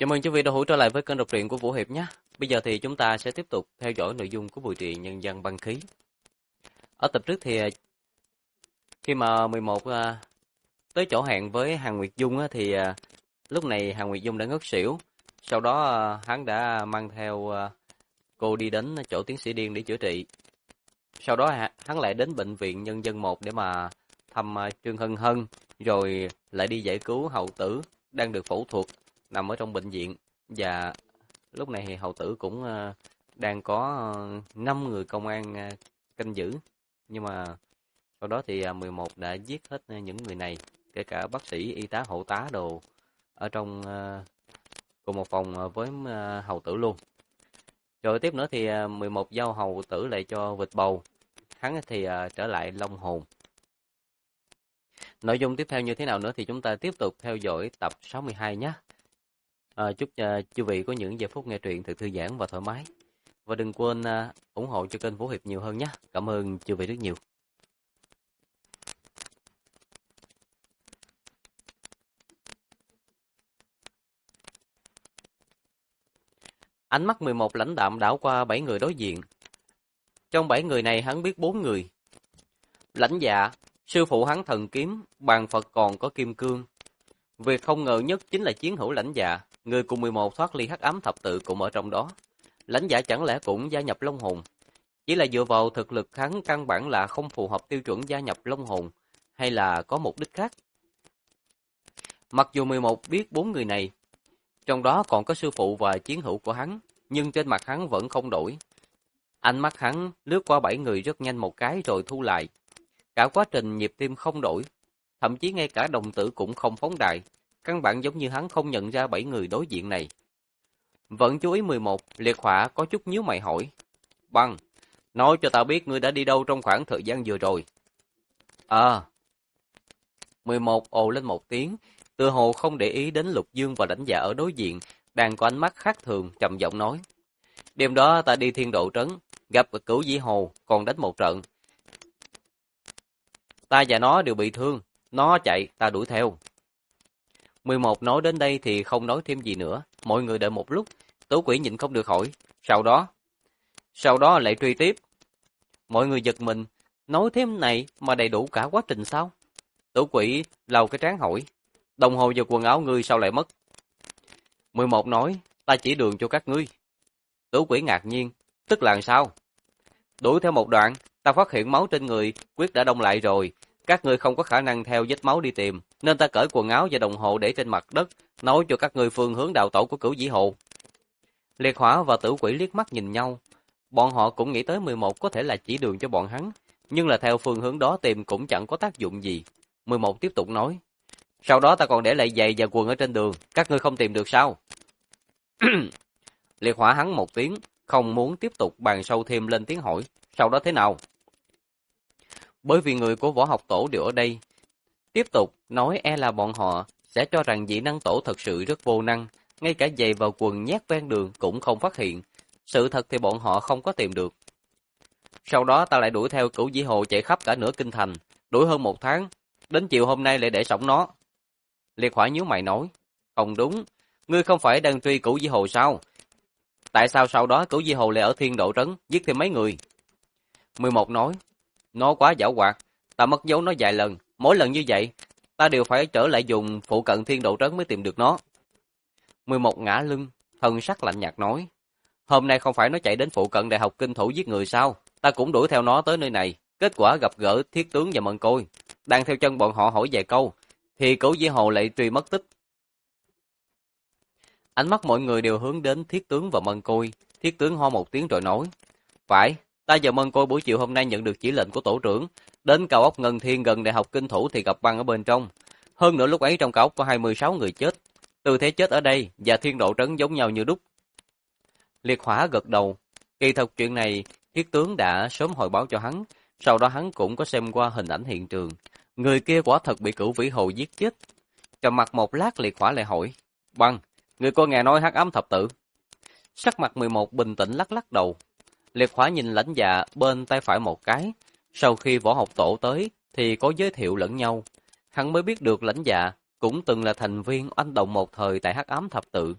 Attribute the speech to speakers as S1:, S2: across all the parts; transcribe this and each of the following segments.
S1: Chào mừng quý vị đã hữu trở lại với kênh đọc truyện của Vũ Hiệp nhé. Bây giờ thì chúng ta sẽ tiếp tục theo dõi nội dung của buổi truyện Nhân dân băng khí. Ở tập trước thì khi mà 11 tới chỗ hẹn với Hàn Nguyệt Dung thì lúc này Hàn Nguyệt Dung đã ngất xỉu. Sau đó hắn đã mang theo cô đi đến chỗ tiến sĩ Điên để chữa trị. Sau đó hắn lại đến bệnh viện Nhân dân 1 để mà thăm Trương Hân Hân, rồi lại đi giải cứu hậu tử đang được phẫu thuật nằm ở trong bệnh viện. Và lúc này thì hậu tử cũng đang có 5 người công an canh giữ. Nhưng mà sau đó thì 11 đã giết hết những người này, kể cả bác sĩ, y tá, hộ tá đồ ở trong cùng một phòng với hầu tử luôn. Rồi tiếp nữa thì 11 giao hầu tử lại cho vịt bầu. Hắn thì trở lại long hồn. Nội dung tiếp theo như thế nào nữa thì chúng ta tiếp tục theo dõi tập 62 nhé. Chúc chư vị có những giây phút nghe truyện thật thư giãn và thoải mái. Và đừng quên ủng hộ cho kênh Vũ Hiệp nhiều hơn nhé. Cảm ơn chư vị rất nhiều. Ánh mắt 11 lãnh đạm đảo qua 7 người đối diện. Trong 7 người này hắn biết 4 người. Lãnh Dạ, sư phụ hắn thần kiếm, bàn Phật còn có kim cương. Việc không ngờ nhất chính là chiến hữu Lãnh Dạ, người cùng 11 thoát ly hắc ám thập tự cũng ở trong đó. Lãnh Dạ chẳng lẽ cũng gia nhập Long Hồn? Chỉ là dựa vào thực lực hắn căn bản là không phù hợp tiêu chuẩn gia nhập Long Hồn, hay là có mục đích khác? Mặc dù 11 biết 4 người này, trong đó còn có sư phụ và chiến hữu của hắn, nhưng trên mặt hắn vẫn không đổi. Ánh mắt hắn lướt qua 7 người rất nhanh một cái rồi thu lại. Cả quá trình nhịp tim không đổi, thậm chí ngay cả đồng tử cũng không phóng đại, căn bản giống như hắn không nhận ra 7 người đối diện này. Vẫn chú ý 11, Liệt Hỏa có chút nhíu mày hỏi. Băng, nói cho tao biết ngươi đã đi đâu trong khoảng thời gian vừa rồi. 11 ồ lên một tiếng, tựa hồ không để ý đến Lục Dương và Lãnh Dạ ở đối diện, đang có ánh mắt khác thường, trầm giọng nói. Đêm đó ta đi Thiên Độ Trấn, gặp Cửu Dĩ Hồ, còn đánh một trận. Ta và nó đều bị thương, nó chạy, ta đuổi theo. 11 nói đến đây thì không nói thêm gì nữa, mọi người đợi một lúc, Tứ Quỷ nhịn không được hỏi, sau đó lại truy tiếp. Mọi người giật mình, nói thêm này mà đầy đủ cả quá trình sao? Tứ Quỷ lau cái trán hỏi, đồng hồ và quần áo ngươi sao lại mất? 11 nói, ta chỉ đường cho các ngươi. Tứ Quỷ ngạc nhiên, tức là sao? Đuổi theo một đoạn, ta phát hiện máu trên người, quyết đã đông lại rồi. Các ngươi không có khả năng theo vết máu đi tìm, nên ta cởi quần áo và đồng hồ để trên mặt đất, nói cho các ngươi phương hướng đào tẩu của Cửu Dĩ Hồ. Liệt Hỏa và Tử Quỷ liếc mắt nhìn nhau. Bọn họ cũng nghĩ tới 11 có thể là chỉ đường cho bọn hắn, nhưng là theo phương hướng đó tìm cũng chẳng có tác dụng gì. 11 tiếp tục nói, sau đó ta còn để lại giày và quần ở trên đường, các ngươi không tìm được sao? Liệt Hỏa hắn một tiếng, không muốn tiếp tục bàn sâu thêm lên tiếng hỏi, sau đó thế nào? Bởi vì người của võ học tổ đều ở đây. Tiếp tục nói e là bọn họ sẽ cho rằng dị năng tổ thật sự rất vô năng, ngay cả giày vào quần nhét ven đường cũng không phát hiện. Sự thật thì bọn họ không có tìm được. Sau đó ta lại đuổi theo Cửu Dĩ Hồ chạy khắp cả nửa kinh thành, đuổi hơn 1 tháng, đến chiều hôm nay lại để sống nó. Liệt Hỏa nhíu mày nói, không đúng, ngươi không phải đang truy Cửu Dĩ Hồ sao? Tại sao sau đó Cửu Dĩ Hồ lại ở Thiên Độ Trấn giết thêm mấy người? 11 nói, nó quá giảo hoạt, ta mất dấu nó vài lần, mỗi lần như vậy, ta đều phải trở lại dùng phụ cận Thiên Độ Trấn mới tìm được nó. 11 ngã lưng, thân sắc lạnh nhạt nói, hôm nay không phải nó chạy đến phụ cận Đại học Kinh Thủ giết người sao? Ta cũng đuổi theo nó tới nơi này, kết quả gặp gỡ Thiết Tướng và Mân Côi, đang theo chân bọn họ hỏi vài câu, thì Cửu Dĩ Hồ lại truy mất tích. Ánh mắt mọi người đều hướng đến Thiết Tướng và Mân Côi. Thiết Tướng ho một tiếng rồi nói, phải, ta và Mân Côi buổi chiều hôm nay nhận được chỉ lệnh của tổ trưởng, đến cao ốc Ngân Thiên gần Đại học Kinh Thủ thì gặp băng ở bên trong. Hơn nữa lúc ấy trong cao ốc có 26 người chết. Tư thế chết ở đây và Thiên Độ Trấn giống nhau như đúc. Liệt Hỏa gật đầu. Kỳ thật chuyện này Thiết Tướng đã sớm hồi báo cho hắn, sau đó hắn cũng có xem qua hình ảnh hiện trường. Người kia quả thật bị Cửu Vĩ Hồ giết chết. Trầm mặt một lát, Liệt Hỏa lại hỏi, băng, người có nghe nói hắc ám thập tự? Sắc mặt 11 bình tĩnh lắc lắc đầu. Liệt Hỏa nhìn Lãnh Dạ bên tay phải một cái. Sau khi võ học tổ tới thì có giới thiệu lẫn nhau. Hắn mới biết được Lãnh Dạ cũng từng là thành viên oanh động một thời tại hắc ám thập tự.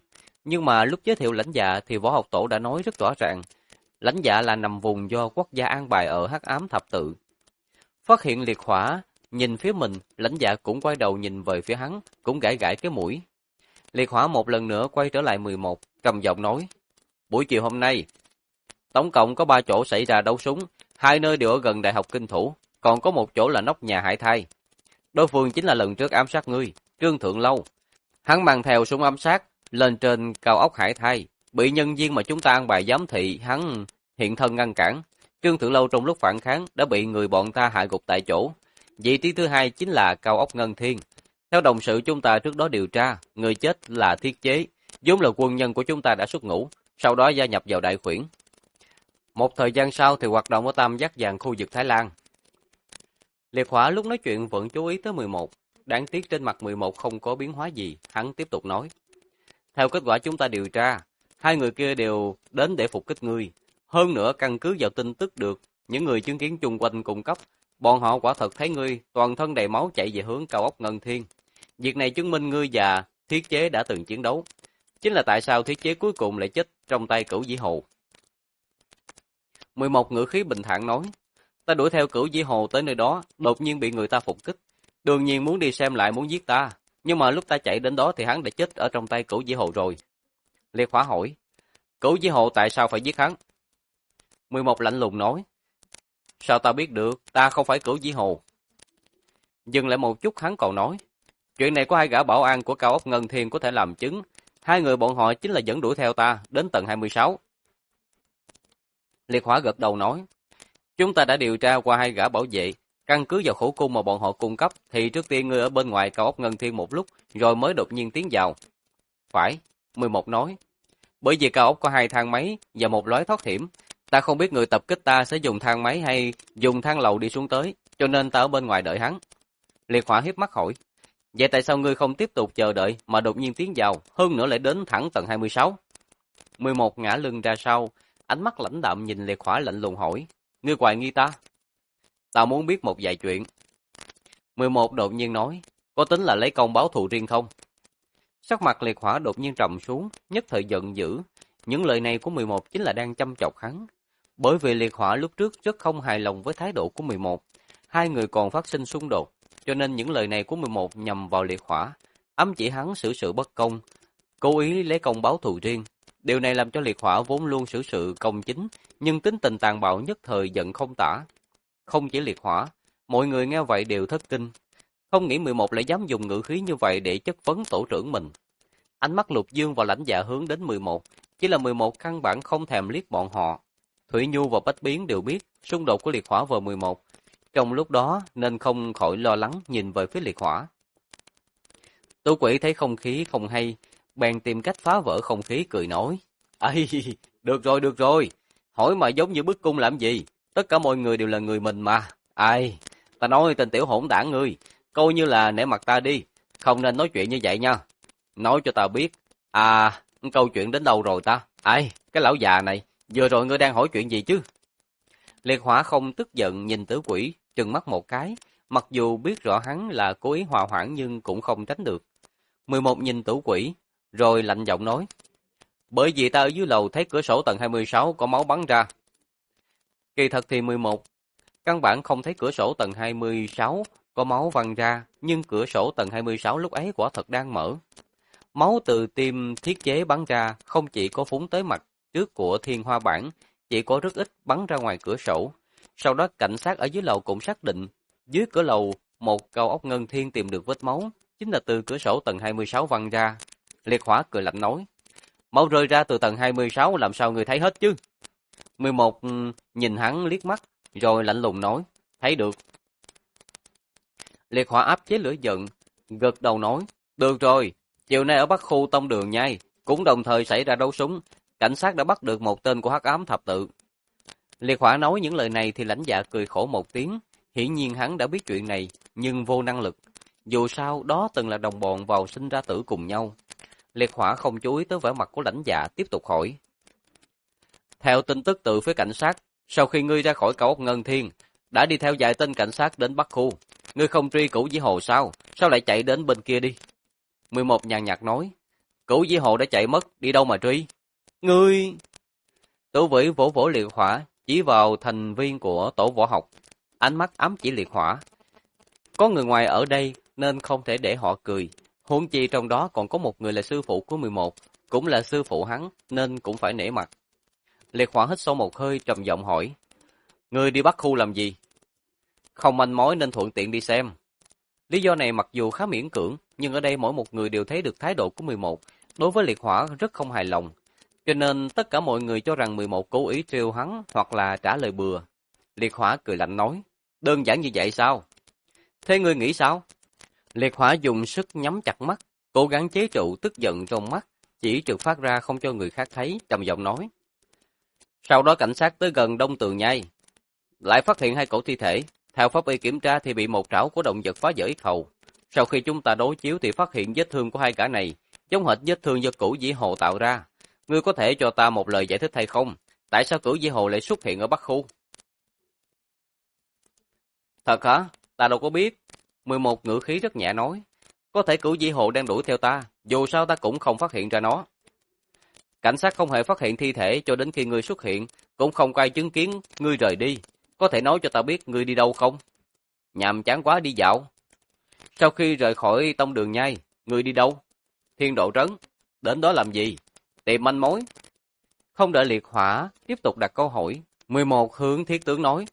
S1: Nhưng mà lúc giới thiệu lãnh dạ thì Võ Học Tổ đã nói rất rõ ràng, lãnh dạ là nằm vùng do quốc gia an bài ở Hắc Ám Thập Tự. Phát hiện Liệt Hỏa nhìn phía mình, lãnh dạ cũng quay đầu nhìn về phía hắn, cũng gãi gãi cái mũi. Liệt Hỏa một lần nữa quay trở lại 11, trầm giọng nói: "Buổi chiều hôm nay, tổng cộng có 3 chỗ xảy ra đấu súng, 2 nơi đều ở gần Đại học Kinh Thủ, còn có một chỗ là nóc nhà Hải Thai. Đối phương chính là lần trước ám sát ngươi, Trương Thượng Lâu. Hắn mang theo súng ám sát lên trên cao ốc Hải Thai, bị nhân viên mà chúng ta ăn bài giám thị hắn hiện thân ngăn cản. Trương Thượng Lâu trong lúc phản kháng đã bị người bọn ta hạ gục tại chỗ. Vị trí thứ hai chính là cao ốc Ngân Thiên. Theo đồng sự chúng ta trước đó điều tra, người chết là Thiết Chế, vốn là quân nhân của chúng ta đã xuất ngũ, sau đó gia nhập vào Đại Khuyển. Một thời gian sau thì hoạt động ở Tam Giác Vàng khu vực Thái Lan." Liệt Hỏa lúc nói chuyện vẫn chú ý tới 11, đáng tiếc trên mặt 11 không có biến hóa gì, hắn tiếp tục nói: "Theo kết quả chúng ta điều tra, 2 người kia đều đến để phục kích ngươi. Hơn nữa căn cứ vào tin tức được những người chứng kiến chung quanh cung cấp, bọn họ quả thật thấy ngươi toàn thân đầy máu chạy về hướng cao ốc Ngân Thiên. Việc này chứng minh ngươi và Thiết Chế đã từng chiến đấu. Chính là tại sao Thiết Chế cuối cùng lại chết trong tay Cửu Dĩ Hồ." 11 ngữ khí bình thản nói: "Ta đuổi theo Cửu Dĩ Hồ tới nơi đó, đột nhiên bị người ta phục kích. Đương nhiên muốn đi xem lại muốn giết ta, nhưng mà lúc ta chạy đến đó thì hắn đã chết ở trong tay Cửu Dĩ Hồ rồi." Liệt Hỏa hỏi: "Cửu Dĩ Hồ tại sao phải giết hắn?" 11 lạnh lùng nói: "Sao ta biết được, ta không phải Cửu Dĩ Hồ." Dừng lại một chút hắn còn nói: "Chuyện này có 2 gã bảo an của cao ốc Ngân Thiên có thể làm chứng, 2 người bọn họ chính là dẫn đuổi theo ta đến tầng 26. Liệt Hỏa gật đầu nói: "Chúng ta đã điều tra qua 2 gã bảo vệ, căn cứ vào khẩu cung mà bọn họ cung cấp thì trước tiên ngươi ở bên ngoài cao ốc Ngân Thiên một lúc, rồi mới đột nhiên tiến vào." "Phải," 11 nói, "bởi vì cao ốc có 2 thang máy và một lối thoát hiểm. Ta không biết người tập kích ta sẽ dùng thang máy hay dùng thang lầu đi xuống tới, cho nên ta ở bên ngoài đợi hắn." Liệt Hỏa hiếp mắt hỏi: "Vậy tại sao ngươi không tiếp tục chờ đợi mà đột nhiên tiến vào, hơn nữa lại đến thẳng tầng 26? 11 ngã lưng ra sau, ánh mắt lãnh đạm nhìn Liệt Hỏa lạnh lùng hỏi: "Ngươi hoài nghi ta?" "Ta muốn biết một vài chuyện." 11 đột nhiên nói: "Có tính là lấy công báo thù riêng không?" Sắc mặt Liệt Hỏa đột nhiên trầm xuống, nhất thời giận dữ. Những lời này của 11 chính là đang châm chọc hắn. Bởi vì Liệt Hỏa lúc trước rất không hài lòng với thái độ của 11. 2 người còn phát sinh xung đột, cho nên những lời này của 11 nhằm vào Liệt Hỏa, ám chỉ hắn xử sự bất công, cố ý lấy công báo thù riêng. Điều này làm cho Liệt Hỏa vốn luôn xử sự công chính, nhưng tính tình tàn bạo nhất thời giận không tả. Không chỉ Liệt Hỏa, mọi người nghe vậy đều thất kinh. Không nghĩ 11 lại dám dùng ngữ khí như vậy để chất vấn tổ trưởng mình. Ánh mắt Lục Dương và lãnh dạ hướng đến 11, chỉ là 11 căn bản không thèm liếc bọn họ. Thủy Nhu và Bách Biến đều biết xung đột của Liệt Hỏa và 11. Trong lúc đó nên không khỏi lo lắng nhìn về phía Liệt Hỏa. Tứ Quỷ thấy không khí không hay, bèn tìm cách phá vỡ không khí cười nói: "Ây, được rồi, hỏi mà giống như bức cung làm gì? Tất cả mọi người đều là người mình mà. Ai, ta nói tên tiểu hỗn đảng ngươi, coi như là nể mặt ta đi, không nên nói chuyện như vậy nha. Nói cho ta biết, câu chuyện đến đâu rồi ta? Ai, cái lão già này, vừa rồi ngươi đang hỏi chuyện gì chứ?" Liệt Hỏa không tức giận nhìn Tử Quỷ, trừng mắt một cái, mặc dù biết rõ hắn là cố ý hòa hoãn nhưng cũng không tránh được. 11 nhìn Tử Quỷ, rồi lạnh giọng nói: "Bởi vì ta ở dưới lầu thấy cửa sổ tầng 26 có máu bắn ra." Kỳ thật thì 11 căn bản không thấy cửa sổ tầng 26 có máu văng ra, nhưng cửa sổ tầng 26 lúc ấy quả thật đang mở. Máu từ tim Thiết Chế bắn ra không chỉ có phúng tới mặt trước của Thiên Hoa Bản, chỉ có rất ít bắn ra ngoài cửa sổ. Sau đó cảnh sát ở dưới lầu cũng xác định, dưới cửa lầu một cao ốc Ngân Thiên tìm được vết máu, chính là từ cửa sổ tầng 26 văng ra. Liệt Hỏa cười lạnh nói: "Máu rơi ra từ tầng 26 làm sao người thấy hết chứ?" 11 nhìn hắn liếc mắt, rồi lạnh lùng nói: "Thấy được." Liệt Hỏa áp chế lửa giận, gật đầu nói: "Được rồi, chiều nay ở Bắc khu Tông Đường Nhai cũng đồng thời xảy ra đấu súng, cảnh sát đã bắt được một tên của Hắc Ám Thập Tự." Liệt Hỏa nói những lời này thì lãnh dạ cười khổ một tiếng, hiển nhiên hắn đã biết chuyện này, nhưng vô năng lực. Dù sao đó từng là đồng bọn vào sinh ra tử cùng nhau. Liệt Hỏa không chú ý tới vẻ mặt của lãnh dạ, tiếp tục hỏi: "Theo tin tức từ phía cảnh sát, sau khi ngươi ra khỏi cao ốc Ngân Thiên, đã đi theo vài tên cảnh sát đến Bắc khu. Ngươi không truy Cửu Dĩ Hồ sao? Sao lại chạy đến bên kia đi?" 11 nhàn nhạt nói: Cửu Di Hồ đã chạy mất, đi đâu mà truy? Ngươi! Tử Vĩ vỗ vỗ Liệt Hỏa, chỉ vào thành viên của tổ võ học, ánh mắt ám chỉ Liệt Hỏa. Có người ngoài ở đây nên không thể để họ cười. Huống chi trong đó còn có một người là sư phụ của 11, cũng là sư phụ hắn nên cũng phải nể mặt. Liệt Hỏa hít sâu một hơi trầm giọng hỏi: Ngươi đi Bắc Khu làm gì? Không manh mối nên thuận tiện đi xem. Lý do này mặc dù khá miễn cưỡng, nhưng ở đây mỗi một người đều thấy được thái độ của 11 đối với Liệt Hỏa rất không hài lòng. Cho nên tất cả mọi người cho rằng 11 cố ý trêu hắn hoặc là trả lời bừa. Liệt Hỏa cười lạnh nói: Đơn giản như vậy sao? Thế ngươi nghĩ sao? Liệt Hỏa dùng sức nhắm chặt mắt, cố gắng chế trụ tức giận trong mắt, chỉ trượt phát ra không cho người khác thấy, trầm giọng nói. Sau đó cảnh sát tới gần Đông Tường Nhai, lại phát hiện 2 cổ thi thể. Theo pháp y kiểm tra thì bị một trảo của động vật phá vỡ yết hầu. Sau khi chúng ta đối chiếu thì phát hiện vết thương của 2 gã này giống hệt vết thương do Cửu Dĩ Hồ tạo ra. Ngươi có thể cho ta một lời giải thích hay không? Tại sao Cửu Dĩ Hồ lại xuất hiện ở Bắc Khu? Thật hả? Ta đâu có biết. 11 ngữ khí rất nhẹ nói. Có thể Cửu Dĩ Hồ đang đuổi theo ta, dù sao ta cũng không phát hiện ra nó. Cảnh sát không hề phát hiện thi thể cho đến khi ngươi xuất hiện, cũng không có ai chứng kiến ngươi rời đi. Có thể nói cho ta biết ngươi đi đâu không? Nhàm chán quá, đi dạo. Sau khi rời khỏi tông đường nhai, ngươi đi đâu? Thiên Độ Trấn. Đến đó làm gì? Tìm manh mối. Không đợi Liệt Hỏa tiếp tục đặt câu hỏi, 11 hướng Thiết Tướng nói.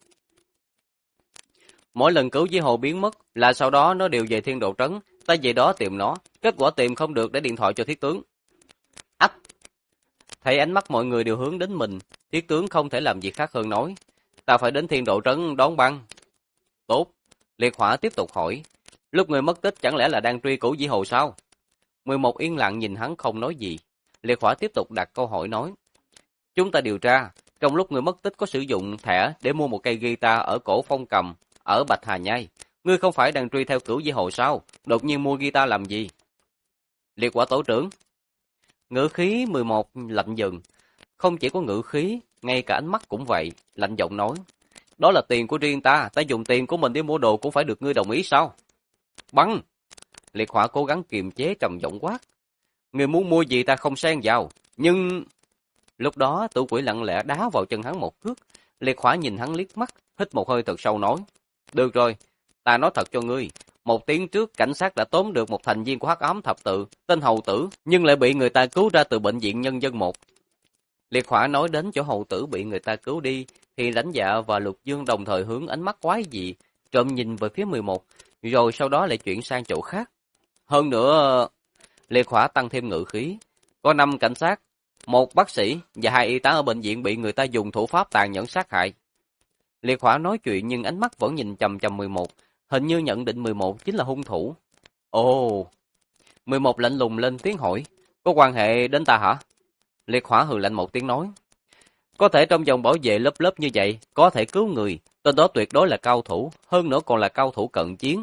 S1: Mỗi lần Cửu Dĩ Hồ biến mất là sau đó nó đều về Thiên Độ Trấn, ta về đó tìm nó, kết quả tìm không được để điện thoại cho Thiết Tướng. Ách! Thấy ánh mắt mọi người đều hướng đến mình, Thiết Tướng không thể làm gì khác hơn nói. Ta phải đến Thiên Độ Trấn đón băng. Tốt. Liệt Hỏa tiếp tục hỏi. Lúc người mất tích chẳng lẽ là đang truy Cửu Dĩ Hồ sao? 11 yên lặng nhìn hắn không nói gì. Liệt Hỏa tiếp tục đặt câu hỏi nói. Chúng ta điều tra, trong lúc người mất tích có sử dụng thẻ để mua một cây guitar ở cổ Phong Cầm, ở Bạch Hà Nhai. Ngươi không phải đang truy theo Cửu Dĩ Hồ sao? Đột nhiên mua guitar làm gì? Liệt Hỏa tổ trưởng. Ngữ khí 11 lạnh dần. Không chỉ có ngữ khí, ngay cả ánh mắt cũng vậy, lạnh giọng nói. Đó là tiền của riêng ta, ta dùng tiền của mình đi mua đồ cũng phải được ngươi đồng ý sao? Bắn! Liệt Hỏa cố gắng kiềm chế trầm giọng quát. Ngươi muốn mua gì ta không xen vào, nhưng... Lúc đó Tử Quỷ lặng lẽ đá vào chân hắn một cước. Liệt Hỏa nhìn hắn liếc mắt, hít một hơi thật sâu nói. Được rồi, ta nói thật cho ngươi. 1 tiếng trước cảnh sát đã tóm được một thành viên của Hắc Ám Thập Tự, tên Hầu Tử, nhưng lại bị người ta cứu ra từ bệnh viện Nhân dân 1. Liệt Hỏa nói đến chỗ Hầu Tử bị người ta cứu đi, thì Lãnh Dạ và Lục Dương đồng thời hướng ánh mắt quái dị, trộm nhìn về phía 11, rồi sau đó lại chuyển sang chỗ khác. Hơn nữa, Liệt Hỏa tăng thêm ngữ khí, có 5 cảnh sát, 1 bác sĩ và 2 y tá ở bệnh viện bị người ta dùng thủ pháp tàn nhẫn sát hại. Liệt Hỏa nói chuyện nhưng ánh mắt vẫn nhìn chằm chằm 11, hình như nhận định 11 chính là hung thủ. Ồ! 11 lạnh lùng lên tiếng hỏi, có quan hệ đến ta hả? Liệt Hỏa hừ lạnh một tiếng nói, có thể trong vòng bảo vệ lớp lớp như vậy, có thể cứu người, tên đó tuyệt đối là cao thủ, hơn nữa còn là cao thủ cận chiến.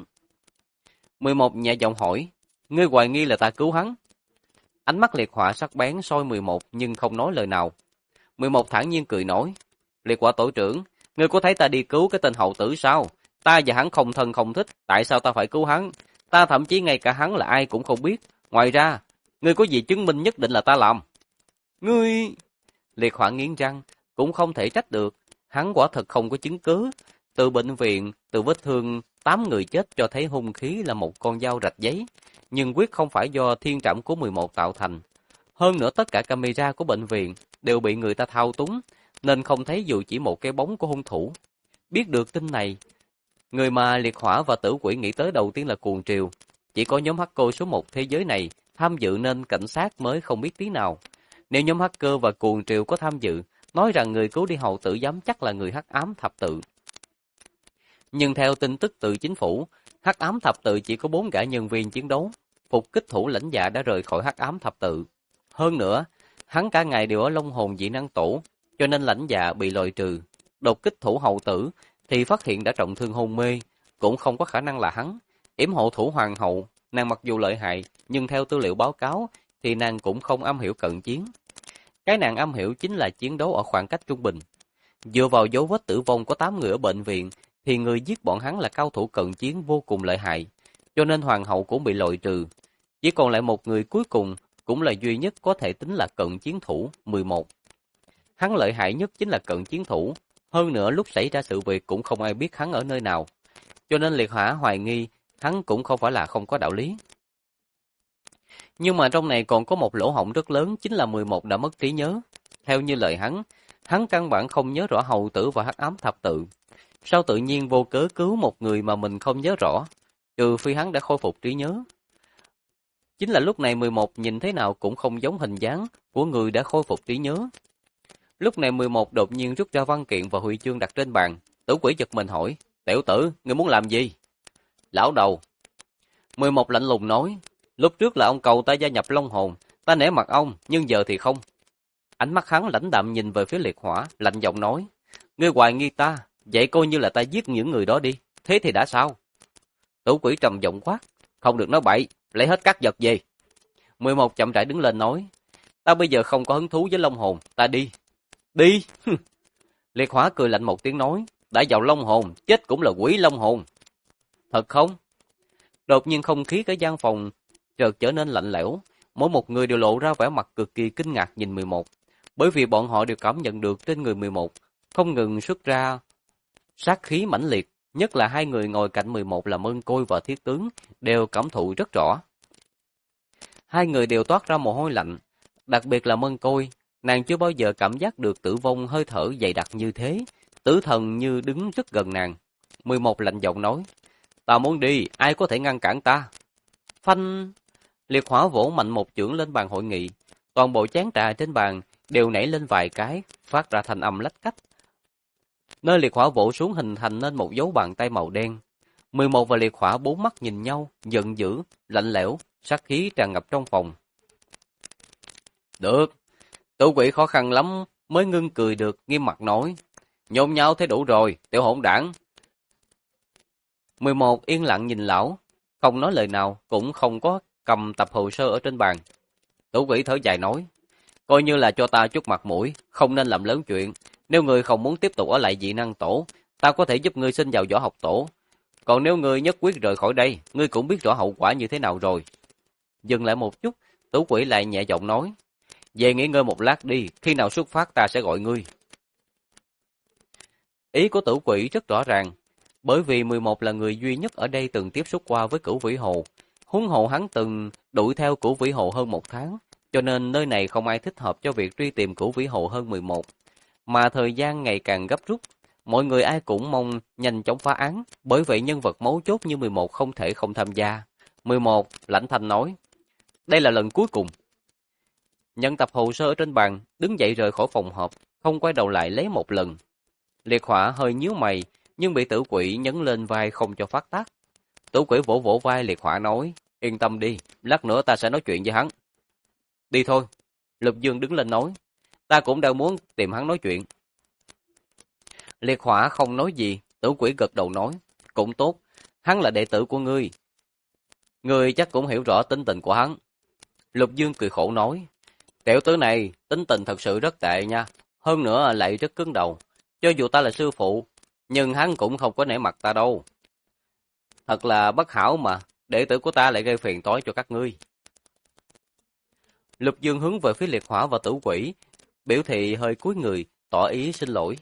S1: 11 nhẹ giọng hỏi, ngươi hoài nghi là ta cứu hắn? Ánh mắt Liệt Hỏa sắc bén soi 11 nhưng không nói lời nào. 11 thản nhiên cười nói, Liệt Hỏa tổ trưởng, ngươi có thấy ta đi cứu cái tên Hầu Tử sao? Ta và hắn không thân không thích, tại sao ta phải cứu hắn? Ta thậm chí ngay cả hắn là ai cũng không biết. Ngoài ra, ngươi có gì chứng minh nhất định là ta làm? Ngươi... Liệt Hỏa nghiến răng, cũng không thể trách được. Hắn quả thật không có chứng cứ. Từ bệnh viện, từ vết thương 8 người chết cho thấy hung khí là một con dao rạch giấy. Nhưng quyết không phải do thiên trảm của 11 tạo thành. Hơn nữa tất cả camera của bệnh viện đều bị người ta thao túng, nên không thấy dù chỉ một cái bóng của hung thủ. Biết được tin này, người mà Liệt Hỏa và Tử Quỷ nghĩ tới đầu tiên là Cuồng Triều. Chỉ có nhóm hacker số 1 thế giới này tham dự nên cảnh sát mới không biết tí nào. Nếu nhóm hacker và Cuồng Triều có tham dự, nói rằng người cứu đi Hầu Tử dám chắc là người Hắc Ám Thập Tự. Nhưng theo tin tức từ chính phủ, Hắc Ám Thập Tự chỉ có 4 gã nhân viên chiến đấu. Phục kích thủ Lãnh Dạ đã rời khỏi Hắc Ám Thập Tự. Hơn nữa, hắn cả ngày đều ở Long Hồn dị năng tổ, cho nên Lãnh Dạ bị loại trừ. Đột kích thủ Hầu Tử thì phát hiện đã trọng thương hôn mê, cũng không có khả năng là hắn. Yểm hộ thủ Hoàng hậu, nàng mặc dù lợi hại, nhưng theo tư liệu báo cáo thì nàng cũng không am hiểu cận chiến. Cái nàng am hiểu chính là chiến đấu ở khoảng cách trung bình. Dựa vào dấu vết tử vong có 8 người ở bệnh viện, thì người giết bọn hắn là cao thủ cận chiến vô cùng lợi hại, cho nên Hoàng hậu cũng bị loại trừ. Chỉ còn lại một người cuối cùng, cũng là duy nhất có thể tính là cận chiến thủ 11. Hắn lợi hại nhất chính là cận chiến thủ, hơn nữa lúc xảy ra sự việc cũng không ai biết hắn ở nơi nào, cho nên Liệt Hỏa hoài nghi hắn cũng không phải là không có đạo lý. Nhưng mà trong này còn có một lỗ hổng rất lớn, chính là 11 đã mất trí nhớ. Theo như lời hắn căn bản không nhớ rõ hầu tử và hắc ám thập tự. Sao tự nhiên vô cớ cứu một người mà mình không nhớ rõ, trừ phi hắn đã khôi phục trí nhớ. Chính là lúc này 11 nhìn thế nào cũng không giống hình dáng của người đã khôi phục trí nhớ. Lúc này 11 đột nhiên rút ra văn kiện và huy chương đặt trên bàn. Tử Quỷ giật mình hỏi, tiểu tử, ngươi muốn làm gì? Lão đầu. 11 lạnh lùng nói, lúc trước là ông cầu ta gia nhập Long Hồn, ta nể mặt ông, nhưng giờ thì không. Ánh mắt hắn lãnh đạm nhìn về phía Liệt Hỏa, lạnh giọng nói, ngươi hoài nghi ta, vậy coi như là ta giết những người đó đi, thế thì đã sao? Tử Quỷ trầm giọng quát, không được nói bậy, lấy hết các vật về. 11 chậm rãi đứng lên nói, ta bây giờ không có hứng thú với Long Hồn, ta đi. Đi! Liệt Hỏa cười lạnh một tiếng nói, đã vào Long Hồn, chết cũng là quỷ Long Hồn. Thật không? Đột nhiên không khí cả gian phòng chợt trở nên lạnh lẽo, mỗi một người đều lộ ra vẻ mặt cực kỳ kinh ngạc nhìn 11, bởi vì bọn họ đều cảm nhận được trên người 11 không ngừng xuất ra sát khí mãnh liệt, nhất là hai người ngồi cạnh 11 là Mân Côi và Thiết Tướng đều cảm thụ rất rõ. Hai người đều toát ra mồ hôi lạnh, đặc biệt là Mân Côi, nàng chưa bao giờ cảm giác được tử vong hơi thở dày đặc như thế, tử thần như đứng rất gần nàng. 11 lạnh giọng nói, ta muốn đi, ai có thể ngăn cản ta? Phanh! Liệt Hỏa vỗ mạnh một chưởng lên bàn hội nghị, toàn bộ chén trà trên bàn đều nảy lên vài cái, phát ra thanh âm lách cách. Nơi Liệt Hỏa vỗ xuống hình thành nên một dấu bàn tay màu đen. 11 và Liệt Hỏa bốn mắt nhìn nhau, giận dữ, lạnh lẽo, sát khí tràn ngập trong phòng. Được, Tử Quỷ khó khăn lắm mới ngưng cười được, nghiêm mặt nói, nhôm nhau thế đủ rồi, tiểu hỗn đảng. 11 yên lặng nhìn lão, không nói lời nào, cũng không có cầm tập hồ sơ ở trên bàn. Tử Quỷ thở dài nói, coi như là cho ta chút mặt mũi, không nên làm lớn chuyện. Nếu ngươi không muốn tiếp tục ở lại dị năng tổ, ta có thể giúp ngươi xin vào võ học tổ. Còn nếu ngươi nhất quyết rời khỏi đây, ngươi cũng biết rõ hậu quả như thế nào rồi. Dừng lại một chút, Tử Quỷ lại nhẹ giọng nói, về nghỉ ngơi một lát đi, khi nào xuất phát ta sẽ gọi ngươi. Ý của Tử Quỷ rất rõ ràng, bởi vì 11 là người duy nhất ở đây từng tiếp xúc qua với Cửu Vĩ Hồ. Huống hồ hắn từng đuổi theo Cửu Vĩ Hồ hơn một tháng, cho nên nơi này không ai thích hợp cho việc truy tìm Cửu Vĩ Hồ hơn 11. Mà thời gian ngày càng gấp rút, mọi người ai cũng mong nhanh chóng phá án, bởi vậy nhân vật mấu chốt như 11 không thể không tham gia. 11, lãnh thanh nói, đây là lần cuối cùng. Nhận tập hồ sơ ở trên bàn, đứng dậy rời khỏi phòng họp, không quay đầu lại lấy một lần. Liệt Hỏa hơi nhíu mày, nhưng bị Tử Quỷ nhấn lên vai không cho phát tác. Tử Quỷ vỗ vỗ vai Liệt Hỏa nói, yên tâm đi, lát nữa ta sẽ nói chuyện với hắn. Đi thôi. Lục Dương đứng lên nói, ta cũng đang muốn tìm hắn nói chuyện. Liệt Hỏa không nói gì, Tử Quỷ gật đầu nói, cũng tốt, hắn là đệ tử của ngươi. Ngươi chắc cũng hiểu rõ tính tình của hắn. Lục Dương cười khổ nói, tiểu tử này tính tình thật sự rất tệ nha, hơn nữa lại rất cứng đầu. Cho dù ta là sư phụ, nhưng hắn cũng không có nể mặt ta đâu. Thật là bất hảo mà, đệ tử của ta lại gây phiền toái cho các ngươi. Lục Dương hướng về phía Liệt Hỏa và Tử Quỷ, biểu thị hơi cúi người, tỏ ý xin lỗi.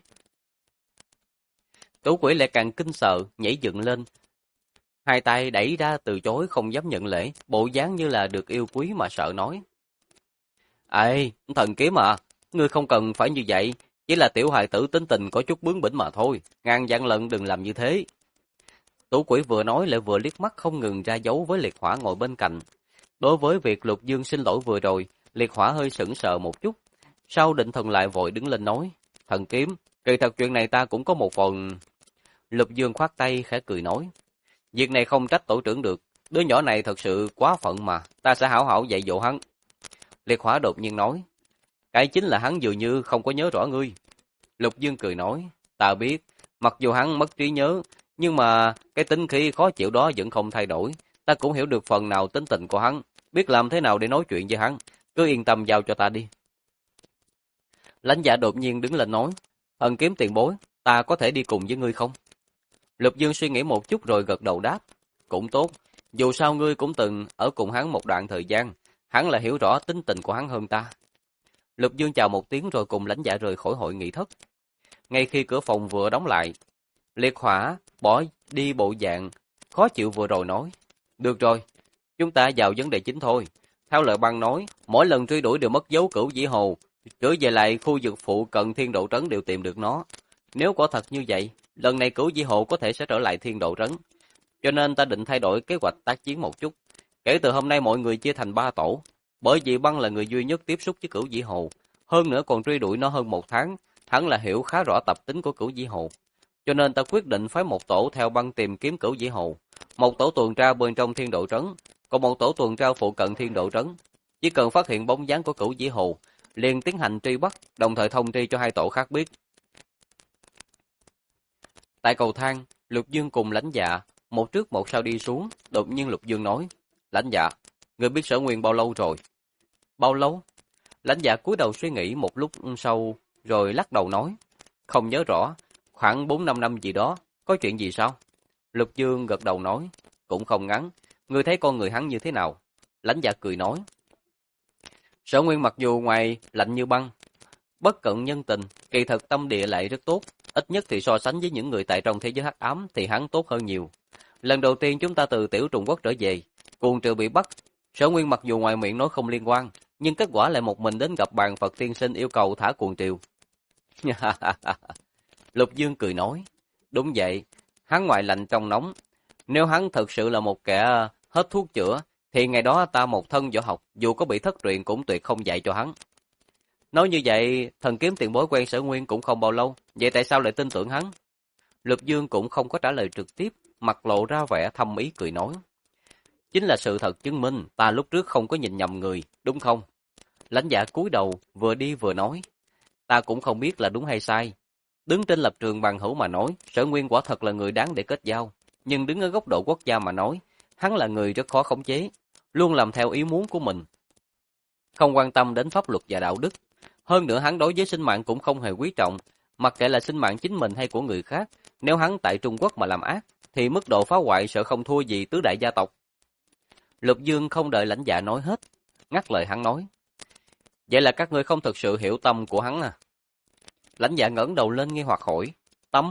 S1: Tử Quỷ lại càng kinh sợ, nhảy dựng lên. Hai tay đẩy ra từ chối không dám nhận lễ, bộ dáng như là được yêu quý mà sợ nói. Ê, thần kiếm à, ngươi không cần phải như vậy, chỉ là tiểu hài tử tính tình có chút bướng bỉnh mà thôi, ngàn vạn lần đừng làm như thế. Tử Quỷ vừa nói lại vừa liếc mắt không ngừng ra dấu với Liệt Hỏa ngồi bên cạnh. Đối với việc Lục Dương xin lỗi vừa rồi, Liệt Hỏa hơi sững sờ một chút, sau định thần lại vội đứng lên nói, thần kiếm, kỳ thật chuyện này ta cũng có một phần. Lục Dương khoát tay khẽ cười nói, việc này không trách tổ trưởng được, đứa nhỏ này thật sự quá phận mà, ta sẽ hảo hảo dạy dỗ hắn. Liệt Hỏa đột nhiên nói, cái chính là hắn dường như không có nhớ rõ ngươi. Lục Dương cười nói, ta biết, mặc dù hắn mất trí nhớ, nhưng mà cái tính khí khó chịu đó vẫn không thay đổi, ta cũng hiểu được phần nào tính tình của hắn, biết làm thế nào để nói chuyện với hắn, cứ yên tâm giao cho ta đi. Lãnh Dạ đột nhiên đứng lên nói, thần kiếm tiền bối, ta có thể đi cùng với ngươi không? Lục Dương suy nghĩ một chút rồi gật đầu đáp, cũng tốt, dù sao ngươi cũng từng ở cùng hắn một đoạn thời gian, Hắn là hiểu rõ tính tình của hắn hơn ta. Lục Dương chào một tiếng rồi cùng Lãnh Dạ rời khỏi hội nghị thất. Ngay khi cửa phòng vừa đóng lại, Liệt Hỏa bỏ đi bộ dạng khó chịu vừa rồi nói: "Được rồi, chúng ta vào vấn đề chính thôi. Theo lời băng nói, mỗi lần truy đuổi đều mất dấu Cửu Vĩ Hồ, trở về lại khu vực phụ cận Thiên Độ Trấn đều tìm được nó. Nếu quả thật như vậy, lần này Cửu Vĩ Hồ có thể sẽ trở lại Thiên Độ Trấn. Cho nên ta định thay đổi kế hoạch tác chiến một chút. Kể từ hôm nay mọi người chia thành 3 tổ, bởi vì băng là người duy nhất tiếp xúc với Cửu Vĩ Hồ, hơn nữa còn truy đuổi nó hơn 1 tháng, hắn là hiểu khá rõ tập tính của Cửu Vĩ Hồ. Cho nên ta quyết định phái một tổ theo băng tìm kiếm Cửu Vĩ Hồ, một tổ tuần tra bên trong Thiên Độ Trấn, còn một tổ tuần tra phụ cận Thiên Độ Trấn. Chỉ cần phát hiện bóng dáng của Cửu Vĩ Hồ, liền tiến hành truy bắt, đồng thời thông tri cho 2 tổ khác biết." Tại cầu thang, Lục Dương cùng Lãnh Dạ một trước một sau đi xuống, đột nhiên Lục Dương nói: "Lãnh Dạ, người biết Sở Nguyên bao lâu rồi?" "Bao lâu?" Lãnh Dạ cúi đầu suy nghĩ một lúc sau, rồi lắc đầu nói: "Không nhớ rõ, khoảng 4-5 năm gì đó, có chuyện gì sao?" Lục Dương gật đầu nói: "Cũng không ngắn, ngươi thấy con người hắn như thế nào?" Lãnh Dạ cười nói: "Sở Nguyên mặc dù ngoài lạnh như băng, bất cận nhân tình, kỳ thực tâm địa lại rất tốt, ít nhất thì so sánh với những người tại trong thế giới hắc ám thì hắn tốt hơn nhiều. Lần đầu tiên chúng ta từ Tiểu Trùng Quốc trở về, Cuồng Triều bị bắt, Sở Nguyên mặc dù ngoài miệng nói không liên quan, nhưng kết quả lại một mình đến gặp bàn Phật tiên sinh yêu cầu thả Cuồng Triều." Lục Dương cười nói: "Đúng vậy, hắn ngoài lạnh trong nóng, nếu hắn thực sự là một kẻ hết thuốc chữa, thì ngày đó ta một thân võ học, dù có bị thất truyền cũng tuyệt không dạy cho hắn." "Nói như vậy, thần kiếm tiền bối quen Sở Nguyên cũng không bao lâu, vậy tại sao lại tin tưởng hắn?" Lục Dương cũng không có trả lời trực tiếp, mặt lộ ra vẻ thâm ý cười nói: "Chính là sự thật chứng minh, ta lúc trước không có nhìn nhầm người, đúng không?" Lãnh Dạ cúi đầu, vừa đi vừa nói: "Ta cũng không biết là đúng hay sai. Đứng trên lập trường bằng hữu mà nói, Sở Nguyên quả thật là người đáng để kết giao, nhưng đứng ở góc độ quốc gia mà nói, hắn là người rất khó khống chế, luôn làm theo ý muốn của mình, không quan tâm đến pháp luật và đạo đức. Hơn nữa hắn đối với sinh mạng cũng không hề quý trọng, mặc kệ là sinh mạng chính mình hay của người khác, nếu hắn tại Trung Quốc mà làm ác, thì mức độ phá hoại sợ không thua gì tứ đại gia tộc." Lục Dương không đợi Lãnh Dạ nói hết, ngắt lời hắn nói: "Vậy là các ngươi không thực sự hiểu tâm của hắn à?" Lãnh Dạ ngẩng đầu lên nghi hoặc hỏi: "Tâm?"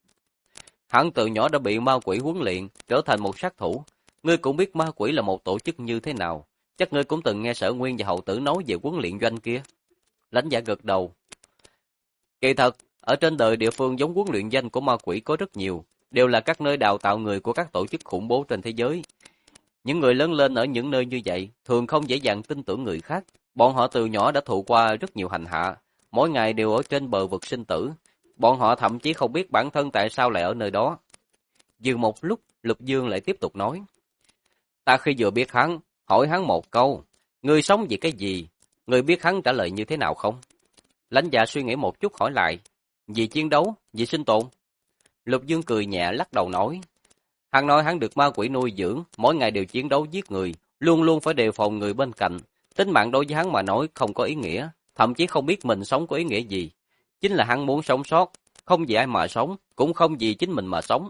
S1: "Hắn từ nhỏ đã bị ma quỷ huấn luyện, trở thành một sát thủ. Ngươi cũng biết ma quỷ là một tổ chức như thế nào. Chắc ngươi cũng từng nghe Sở Nguyên và Hậu Tử nói về huấn luyện doanh kia." Lãnh Dạ gật đầu. "Kỳ thật, ở trên đời địa phương giống huấn luyện doanh của ma quỷ có rất nhiều, đều là các nơi đào tạo người của các tổ chức khủng bố trên thế giới. Những người lớn lên ở những nơi như vậy, thường không dễ dàng tin tưởng người khác. Bọn họ từ nhỏ đã thụ qua rất nhiều hành hạ, mỗi ngày đều ở trên bờ vực sinh tử. Bọn họ thậm chí không biết bản thân tại sao lại ở nơi đó." Dừng một lúc, Lục Dương lại tiếp tục nói: "Ta khi vừa biết hắn, hỏi hắn một câu, ngươi sống vì cái gì? Ngươi biết hắn trả lời như thế nào không?" Lãnh Dạ suy nghĩ một chút hỏi lại: "Vì chiến đấu, vì sinh tồn?" Lục Dương cười nhẹ lắc đầu nói: "Hắn nói hắn được ma quỷ nuôi dưỡng, mỗi ngày đều chiến đấu giết người, luôn luôn phải đề phòng người bên cạnh. Tính mạng đối với hắn mà nói không có ý nghĩa, thậm chí không biết mình sống có ý nghĩa gì. Chính là hắn muốn sống sót, không vì ai mà sống, cũng không vì chính mình mà sống."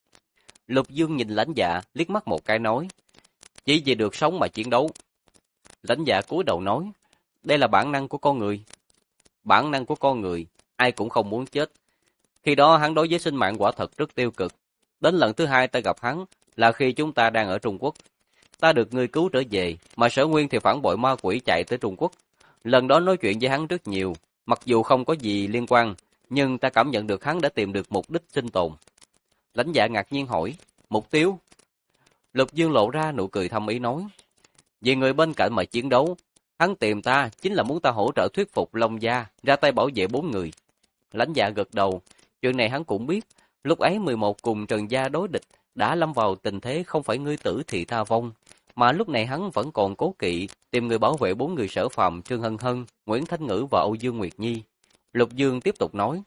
S1: Lục Dương nhìn Lãnh Dạ, liếc mắt một cái nói: "Chỉ vì được sống mà chiến đấu." Lãnh Dạ cúi đầu nói: "Đây là bản năng của con người." "Bản năng của con người, ai cũng không muốn chết." Khi đó hắn đối với sinh mạng quả thật rất tiêu cực. Đến lần thứ 2 ta gặp hắn là khi chúng ta đang ở Trung Quốc. Ta được người cứu trở về, mà Sở Nguyên thì phản bội ma quỷ chạy tới Trung Quốc. Lần đó nói chuyện với hắn rất nhiều, mặc dù không có gì liên quan, nhưng ta cảm nhận được hắn đã tìm được mục đích sinh tồn." Lãnh Dạ ngạc nhiên hỏi: "Mục tiêu?" Lục Dương lộ ra nụ cười thâm ý nói: "Vì người bên cạnh mà chiến đấu, hắn tìm ta chính là muốn ta hỗ trợ thuyết phục Long Gia ra tay bảo vệ 4 người." Lãnh Dạ gật đầu, chuyện này hắn cũng biết, lúc ấy 11 cùng Trần Gia đối địch, đã lâm vào tình thế không phải ngươi tử thì ta vong, mà lúc này hắn vẫn còn cố kỵ tìm người bảo vệ 4 người Sở Phàm, Trương Hân Hân, Nguyễn Thanh Ngữ và Âu Dương Nguyệt Nhi. Lục Dương tiếp tục nói: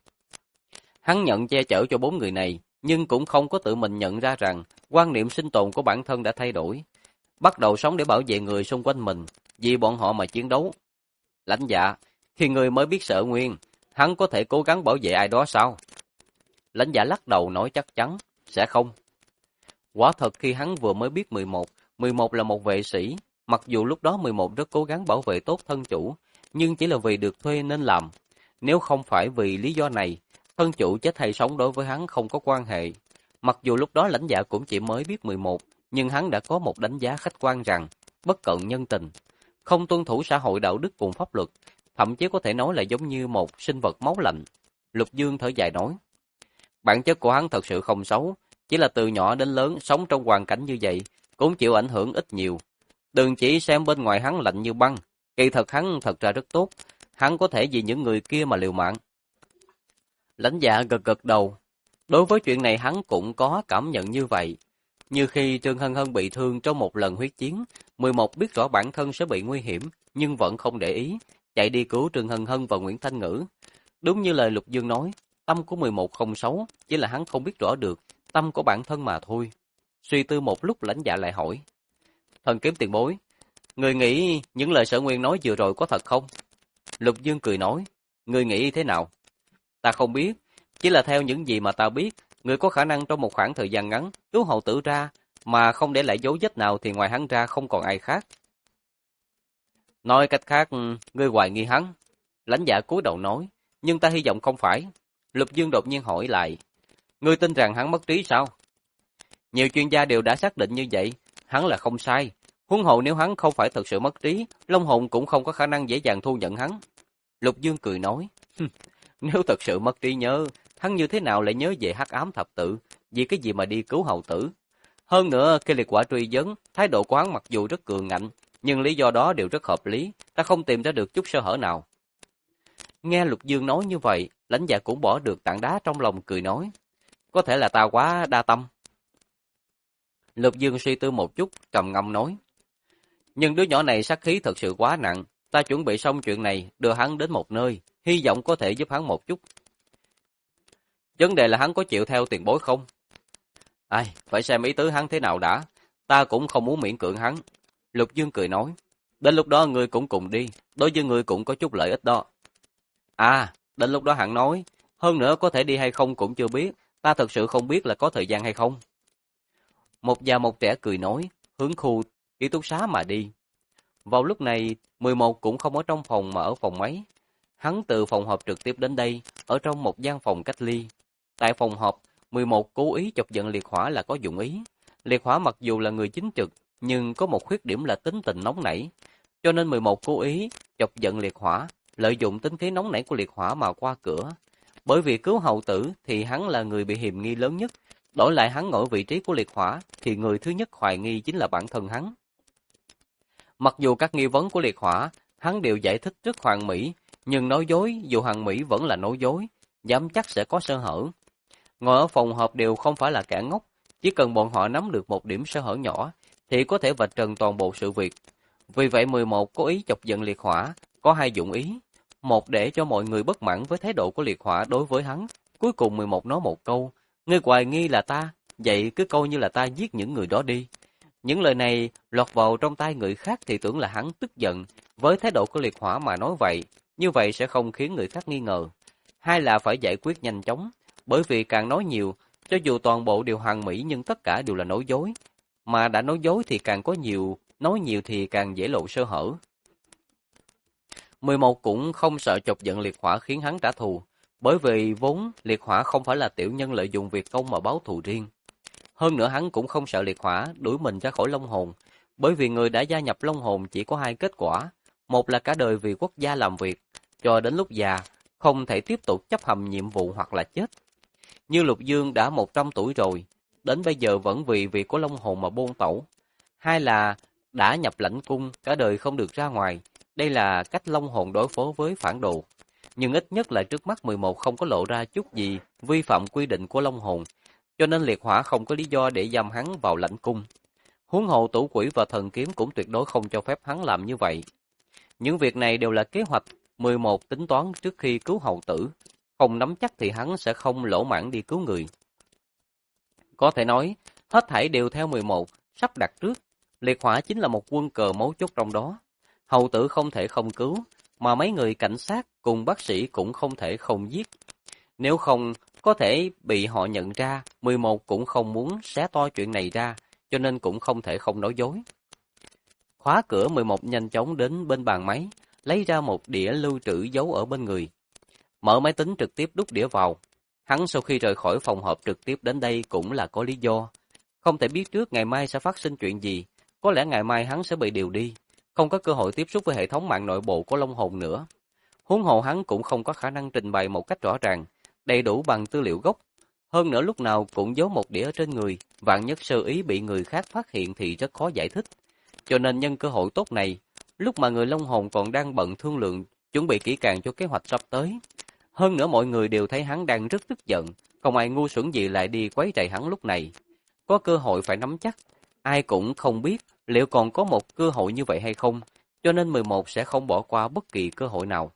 S1: "Hắn nhận che chở cho 4 người này, nhưng cũng không có tự mình nhận ra rằng quan niệm sinh tồn của bản thân đã thay đổi, bắt đầu sống để bảo vệ người xung quanh mình, vì bọn họ mà chiến đấu." Lãnh Dạ: "Khi người mới biết Sở Nguyên, hắn có thể cố gắng bảo vệ ai đó sao?" Lãnh Dạ lắc đầu nói chắc chắn: "Sẽ không." Quả thật khi hắn vừa mới biết 11 là một vệ sĩ, Mặc dù lúc đó 11 rất cố gắng bảo vệ tốt thân chủ, nhưng chỉ là vì được thuê nên làm. Nếu không phải vì lý do này, thân chủ chết hay sống đối với hắn không có quan hệ. Mặc dù lúc đó lãnh dạ cũng chỉ mới biết 11, nhưng hắn đã có một đánh giá khách quan rằng bất cận nhân tình, không tuân thủ xã hội đạo đức cùng pháp luật, thậm chí có thể nói là giống như một sinh vật máu lạnh. Lục Dương thở dài nói, bản chất của hắn thật sự không xấu, chỉ là từ nhỏ đến lớn sống trong hoàn cảnh như vậy, cũng chịu ảnh hưởng ít nhiều. Đừng chỉ xem bên ngoài hắn lạnh như băng, kỳ thật hắn thật ra rất tốt, hắn có thể vì những người kia mà liều mạng. Lãnh dạ gật gật đầu, đối với chuyện này hắn cũng có cảm nhận như vậy. Như khi Trương Hân Hân bị thương trong một lần huyết chiến, 11 biết rõ bản thân sẽ bị nguy hiểm, nhưng vẫn không để ý, chạy đi cứu Trương Hân Hân và Nguyễn Thanh Ngữ. Đúng như lời Lục Dương nói, tâm của 11 không xấu, chỉ là hắn không biết rõ được tâm của bản thân mà thôi. Suy tư một lúc lãnh dạ lại hỏi, Thần Kiếm tiền bối, người nghĩ những lời Sở Nguyên nói vừa rồi có thật không? Lục Dương cười nói, người nghĩ thế nào? Ta không biết, chỉ là theo những gì mà ta biết, người có khả năng trong một khoảng thời gian ngắn cứu hậu tử ra, mà không để lại dấu vết nào thì ngoài hắn ra không còn ai khác. Nói cách khác, ngươi hoài nghi hắn. Lãnh dạ cúi đầu nói, nhưng ta hy vọng không phải. Lục Dương đột nhiên hỏi lại, ngươi tin rằng hắn mất trí sao? Nhiều chuyên gia đều đã xác định như vậy, hắn là không sai. Huống hồ nếu hắn không phải thực sự mất trí, Long hồn cũng không có khả năng dễ dàng thu nhận hắn. Lục Dương cười nói, nếu thật sự mất trí nhớ, hắn như thế nào lại nhớ về hắc ám thập tự, vì cái gì mà đi cứu hậu tử? Hơn nữa, khi liệt quả truy vấn, thái độ của hắn mặc dù rất cường ngạnh, nhưng lý do đó đều rất hợp lý, ta không tìm ra được chút sơ hở nào. Nghe Lục Dương nói như vậy, lãnh dạ cũng bỏ được tảng đá trong lòng cười nói, có thể là ta quá đa tâm. Lục Dương suy tư một chút, trầm ngâm nói, nhưng đứa nhỏ này sát khí thật sự quá nặng, ta chuẩn bị xong chuyện này, đưa hắn đến một nơi, hy vọng có thể giúp hắn một chút. Vấn đề là hắn có chịu theo tiền bối không? Ai, phải xem ý tứ hắn thế nào đã, ta cũng không muốn miễn cưỡng hắn. Lục Dương cười nói, đến lúc đó ngươi cũng cùng đi, đối với ngươi cũng có chút lợi ích đó. À, đến lúc đó hắn nói, hơn nữa có thể đi hay không cũng chưa biết, ta thật sự không biết là có thời gian hay không. Một già một trẻ cười nói, hướng khu ký túc xá mà đi. Vào lúc này, 11 cũng không ở trong phòng mà ở phòng máy. Hắn từ phòng họp trực tiếp đến đây, ở trong một gian phòng cách ly. Tại phòng họp, 11 cố ý chọc giận Liệt Hỏa là có dụng ý. Liệt Hỏa mặc dù là người chính trực, nhưng có một khuyết điểm là tính tình nóng nảy. Cho nên 11 cố ý chọc giận Liệt Hỏa, lợi dụng tính khí nóng nảy của Liệt Hỏa mà qua cửa. Bởi vì cứu hậu tử thì hắn là người bị hiềm nghi lớn nhất. Đổi lại hắn ngồi vị trí của Liệt Hỏa thì người thứ nhất hoài nghi chính là bản thân hắn. Mặc dù các nghi vấn của Liệt Hỏa, hắn đều giải thích rất hoàn mỹ, nhưng nói dối dù hoàn mỹ vẫn là nói dối, dám chắc sẽ có sơ hở. Ngồi ở phòng họp đều không phải là kẻ ngốc, chỉ cần bọn họ nắm được một điểm sơ hở nhỏ, thì có thể vạch trần toàn bộ sự việc. Vì vậy 11 cố ý chọc giận Liệt Hỏa, có hai dụng ý. Một để cho mọi người bất mãn với thái độ của Liệt Hỏa đối với hắn. Cuối cùng 11 nói một câu, ngươi hoài nghi là ta, vậy cứ coi như là ta giết những người đó đi. Những lời này lọt vào trong tai người khác thì tưởng là hắn tức giận, với thái độ của Liệt Hỏa mà nói vậy, như vậy sẽ không khiến người khác nghi ngờ. Hai là phải giải quyết nhanh chóng, bởi vì càng nói nhiều, cho dù toàn bộ đều hoàn mỹ nhưng tất cả đều là nói dối. Mà đã nói dối thì càng có nhiều, nói nhiều thì càng dễ lộ sơ hở. 11 cũng không sợ chọc giận Liệt Hỏa khiến hắn trả thù, bởi vì vốn Liệt Hỏa không phải là tiểu nhân lợi dụng việc công mà báo thù riêng. Hơn nữa hắn cũng không sợ Liệt Hỏa đuổi mình ra khỏi Long Hồn, bởi vì người đã gia nhập Long Hồn chỉ có hai kết quả, một là cả đời vì quốc gia làm việc, cho đến lúc già, không thể tiếp tục chấp hành nhiệm vụ hoặc là chết. Như Lục Dương đã 100 tuổi rồi, đến bây giờ vẫn vì việc của Long Hồn mà buôn tẩu. Hai là đã nhập lãnh cung, cả đời không được ra ngoài, đây là cách Long Hồn đối phó với phản đồ. Nhưng ít nhất là trước mắt 11 không có lộ ra chút gì vi phạm quy định của Long Hồn, cho nên Liệt Hỏa không có lý do để giam hắn vào lãnh cung. Huống hồ Tử Quỷ và Thần Kiếm cũng tuyệt đối không cho phép hắn làm như vậy. Những việc này đều là kế hoạch 11 tính toán trước khi cứu hậu tử, không nắm chắc thì hắn sẽ không lỗ mãng đi cứu người. Có thể nói, hết thảy đều theo 11 sắp đặt trước, Liệt Hỏa chính là một quân cờ mấu chốt trong đó. Hậu tử không thể không cứu, mà mấy người cảnh sát cùng bác sĩ cũng không thể không giết. Nếu không, có thể bị họ nhận ra, 11 cũng không muốn xé to chuyện này ra, cho nên cũng không thể không nói dối. Khóa cửa, 11 nhanh chóng đến bên bàn máy, lấy ra một đĩa lưu trữ giấu ở bên người. Mở máy tính trực tiếp đút đĩa vào. Hắn sau khi rời khỏi phòng họp trực tiếp đến đây cũng là có lý do. Không thể biết trước ngày mai sẽ phát sinh chuyện gì. Có lẽ ngày mai hắn sẽ bị điều đi, không có cơ hội tiếp xúc với hệ thống mạng nội bộ của Long Hồn nữa. Huống hồ hắn cũng không có khả năng trình bày một cách rõ ràng, đầy đủ bằng tư liệu gốc. Hơn nữa lúc nào cũng giấu một đĩa ở trên người, vạn nhất sơ ý bị người khác phát hiện thì rất khó giải thích. Cho nên nhân cơ hội tốt này, lúc mà người Long Hồn còn đang bận thương lượng, chuẩn bị kỹ càng cho kế hoạch sắp tới. Hơn nữa mọi người đều thấy hắn đang rất tức giận, không ai ngu xuẩn gì lại đi quấy rầy hắn lúc này. Có cơ hội phải nắm chắc, ai cũng không biết liệu còn có một cơ hội như vậy hay không, cho nên 11 sẽ không bỏ qua bất kỳ cơ hội nào.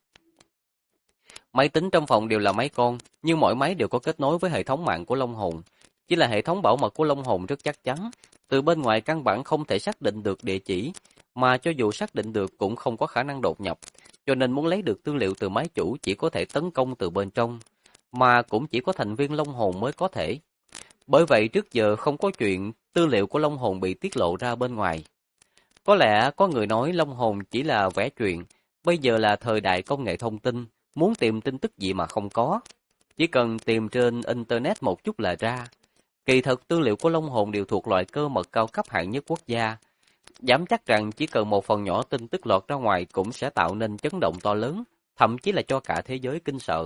S1: Máy tính trong phòng đều là máy con, nhưng mỗi máy đều có kết nối với hệ thống mạng của Long Hồn. Chỉ là hệ thống bảo mật của Long Hồn rất chắc chắn, từ bên ngoài căn bản không thể xác định được địa chỉ, mà cho dù xác định được cũng không có khả năng đột nhập, cho nên muốn lấy được tư liệu từ máy chủ chỉ có thể tấn công từ bên trong, mà cũng chỉ có thành viên Long Hồn mới có thể. Bởi vậy trước giờ không có chuyện tư liệu của Long Hồn bị tiết lộ ra bên ngoài. Có lẽ có người nói Long Hồn chỉ là vẽ chuyện, bây giờ là thời đại công nghệ thông tin, muốn tìm tin tức gì mà không có. Chỉ cần tìm trên Internet một chút là ra. Kỳ thực tư liệu của Long Hồn đều thuộc loại cơ mật cao cấp hạng nhất quốc gia. Dám chắc rằng chỉ cần một phần nhỏ tin tức lọt ra ngoài cũng sẽ tạo nên chấn động to lớn, thậm chí là cho cả thế giới kinh sợ.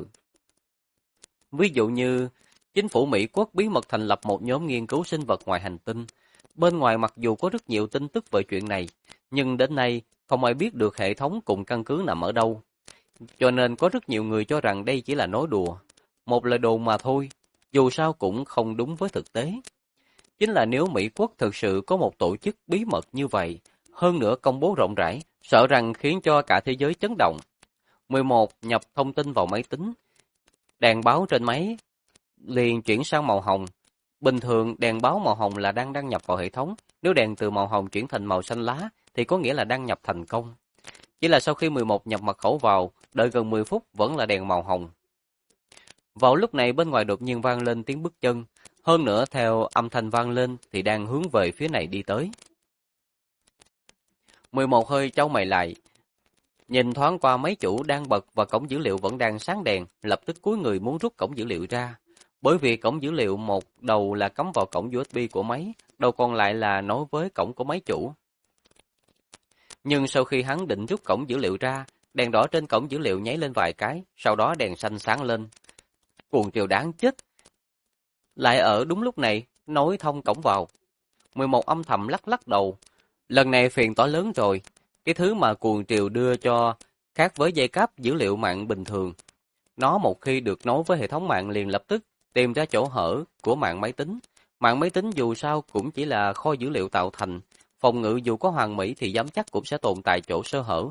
S1: Ví dụ như, chính phủ Mỹ quốc bí mật thành lập một nhóm nghiên cứu sinh vật ngoài hành tinh. Bên ngoài mặc dù có rất nhiều tin tức về chuyện này, nhưng đến nay không ai biết được hệ thống cùng căn cứ nằm ở đâu. Cho nên có rất nhiều người cho rằng đây chỉ là nói đùa, một lời đồn mà thôi, dù sao cũng không đúng với thực tế. Chính là nếu Mỹ quốc thực sự có một tổ chức bí mật như vậy, hơn nữa công bố rộng rãi, sợ rằng khiến cho cả thế giới chấn động. 11. Nhập thông tin vào máy tính. Đèn báo trên máy liền chuyển sang màu hồng. Bình thường đèn báo màu hồng là đang đăng nhập vào hệ thống, nếu đèn từ màu hồng chuyển thành màu xanh lá thì có nghĩa là đăng nhập thành công. Chỉ là sau khi 11 nhập mật khẩu vào, đợi gần 10 phút vẫn là đèn màu hồng. Vào lúc này bên ngoài đột nhiên vang lên tiếng bước chân, hơn nữa theo âm thanh vang lên thì đang hướng về phía này đi tới. 11 hơi chau mày lại, nhìn thoáng qua máy chủ đang bật và cổng dữ liệu vẫn đang sáng đèn, lập tức cúi người muốn rút cổng dữ liệu ra. Bởi vì cổng dữ liệu một đầu là cắm vào cổng USB của máy, đầu còn lại là nối với cổng của máy chủ. Nhưng sau khi hắn định rút cổng dữ liệu ra, đèn đỏ trên cổng dữ liệu nháy lên vài cái, sau đó đèn xanh sáng lên. Cuồng triều đáng chết! Lại ở đúng lúc này, nối thông cổng vào. 11 âm thầm lắc lắc đầu. Lần này phiền toái lớn rồi. Cái thứ mà cuồng triều đưa cho khác với dây cáp dữ liệu mạng bình thường. Nó một khi được nối với hệ thống mạng liền lập tức tìm ra chỗ hở của mạng máy tính. Mạng máy tính dù sao cũng chỉ là kho dữ liệu tạo thành. Phòng ngự dù có hoàn mỹ thì dám chắc cũng sẽ tồn tại chỗ sơ hở.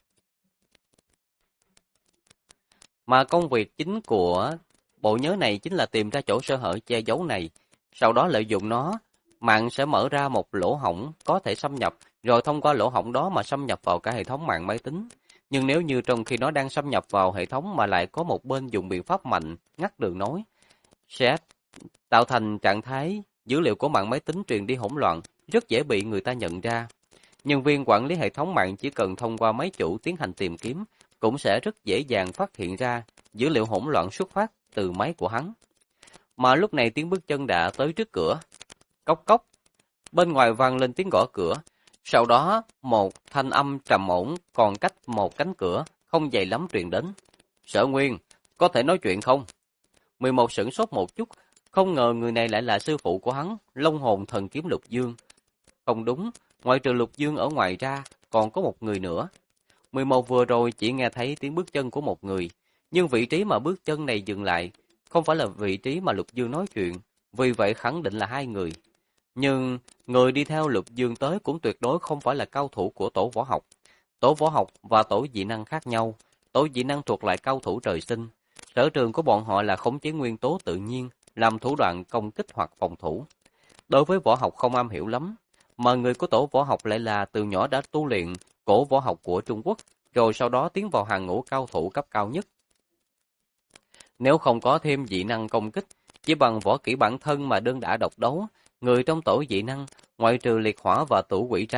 S1: Mà công việc chính của bộ nhớ này chính là tìm ra chỗ sơ hở che giấu này. Sau đó lợi dụng nó, mạng sẽ mở ra một lỗ hổng có thể xâm nhập, rồi thông qua lỗ hổng đó mà xâm nhập vào cả hệ thống mạng máy tính. Nhưng nếu như trong khi nó đang xâm nhập vào hệ thống mà lại có một bên dùng biện pháp mạnh, ngắt đường nối, sẽ tạo thành trạng thái dữ liệu của mạng máy tính truyền đi hỗn loạn, rất dễ bị người ta nhận ra. Nhân viên quản lý hệ thống mạng chỉ cần thông qua máy chủ tiến hành tìm kiếm, cũng sẽ rất dễ dàng phát hiện ra dữ liệu hỗn loạn xuất phát từ máy của hắn. Mà lúc này tiếng bước chân đã tới trước cửa. Cốc cốc, bên ngoài vang lên tiếng gõ cửa. Sau đó, một thanh âm trầm ổn còn cách một cánh cửa, không dày lắm truyền đến. Sở Nguyên, có thể nói chuyện không? 11 sửng sốt một chút, không ngờ người này lại là sư phụ của hắn, Long Hồn Thần Kiếm Lục Dương. Không đúng, ngoại trừ Lục Dương ở ngoài ra, còn có một người nữa. 11 vừa rồi chỉ nghe thấy tiếng bước chân của một người, nhưng vị trí mà bước chân này dừng lại, không phải là vị trí mà Lục Dương nói chuyện, vì vậy khẳng định là hai người. Nhưng người đi theo Lục Dương tới cũng tuyệt đối không phải là cao thủ của tổ võ học. Tổ võ học và tổ dị năng khác nhau, tổ dị năng thuộc lại cao thủ trời sinh. Sở trường của bọn họ là khống chế nguyên tố tự nhiên, làm thủ đoạn công kích hoặc phòng thủ. Đối với võ học không am hiểu lắm, mà người của tổ võ học lại là từ nhỏ đã tu luyện cổ võ học của Trung Quốc, rồi sau đó tiến vào hàng ngũ cao thủ cấp cao nhất. Nếu không có thêm dị năng công kích, chỉ bằng võ kỹ bản thân mà đơn đả độc đấu, người trong tổ dị năng, ngoại trừ liệt hỏa và tử quỷ ra,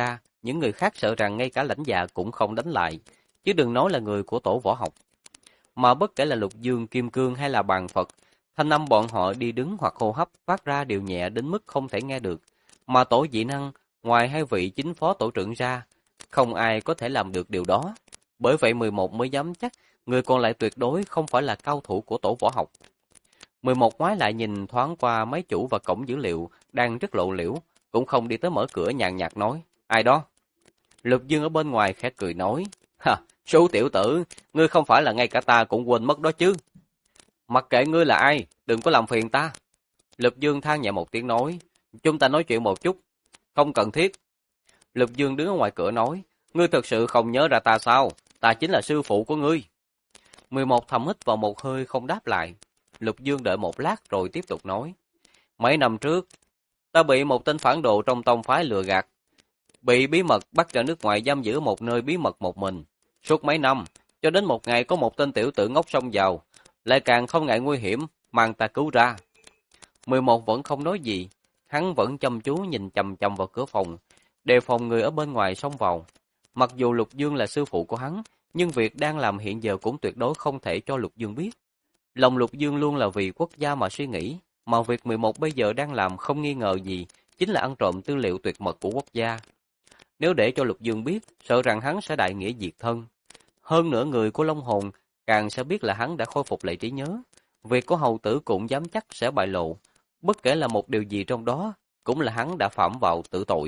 S1: những người khác sợ rằng ngay cả lãnh dạ cũng không đánh lại, chứ đừng nói là người của tổ võ học. Mà bất kể là Lục Dương, Kim Cương hay là Bàn Phật, thanh âm bọn họ đi đứng hoặc hô hấp phát ra đều nhẹ đến mức không thể nghe được. Mà tổ dị năng, ngoài hai vị chính phó tổ trưởng ra, không ai có thể làm được điều đó. Bởi vậy 11 mới dám chắc, người còn lại tuyệt đối không phải là cao thủ của tổ võ học. 11 ngoái lại nhìn thoáng qua máy chủ và cổng dữ liệu đang rất lộ liễu, cũng không đi tới mở cửa nhàn nhạt nói, ai đó? Lục Dương ở bên ngoài khẽ cười nói, ha, số tiểu tử, ngươi không phải là ngay cả ta cũng quên mất đó chứ. Mặc kệ ngươi là ai, đừng có làm phiền ta. Lục Dương than nhẹ một tiếng nói, chúng ta nói chuyện một chút. Không cần thiết. Lục Dương đứng ở ngoài cửa nói, ngươi thật sự không nhớ ra ta sao? Ta chính là sư phụ của ngươi. 11 thầm hít vào một hơi không đáp lại. Lục Dương đợi một lát rồi tiếp tục nói, mấy năm trước, ta bị một tên phản đồ trong tông phái lừa gạt, bị bí mật bắt ra nước ngoài giam giữ một nơi bí mật một mình. Suốt mấy năm, cho đến một ngày có một tên tiểu tử ngốc xông vào, lại càng không ngại nguy hiểm, mang ta cứu ra. 11 vẫn không nói gì, hắn vẫn chăm chú nhìn chằm chằm vào cửa phòng, đề phòng người ở bên ngoài xông vào. Mặc dù Lục Dương là sư phụ của hắn, nhưng việc đang làm hiện giờ cũng tuyệt đối không thể cho Lục Dương biết. Lòng Lục Dương luôn là vì quốc gia mà suy nghĩ, mà việc 11 bây giờ đang làm không nghi ngờ gì, chính là ăn trộm tư liệu tuyệt mật của quốc gia. Nếu để cho Lục Dương biết, sợ rằng hắn sẽ đại nghĩa diệt thân. Hơn nữa người của Long Hồn càng sẽ biết là hắn đã khôi phục lại trí nhớ. Việc của hầu tử cũng dám chắc sẽ bại lộ. Bất kể là một điều gì trong đó, cũng là hắn đã phạm vào tử tội.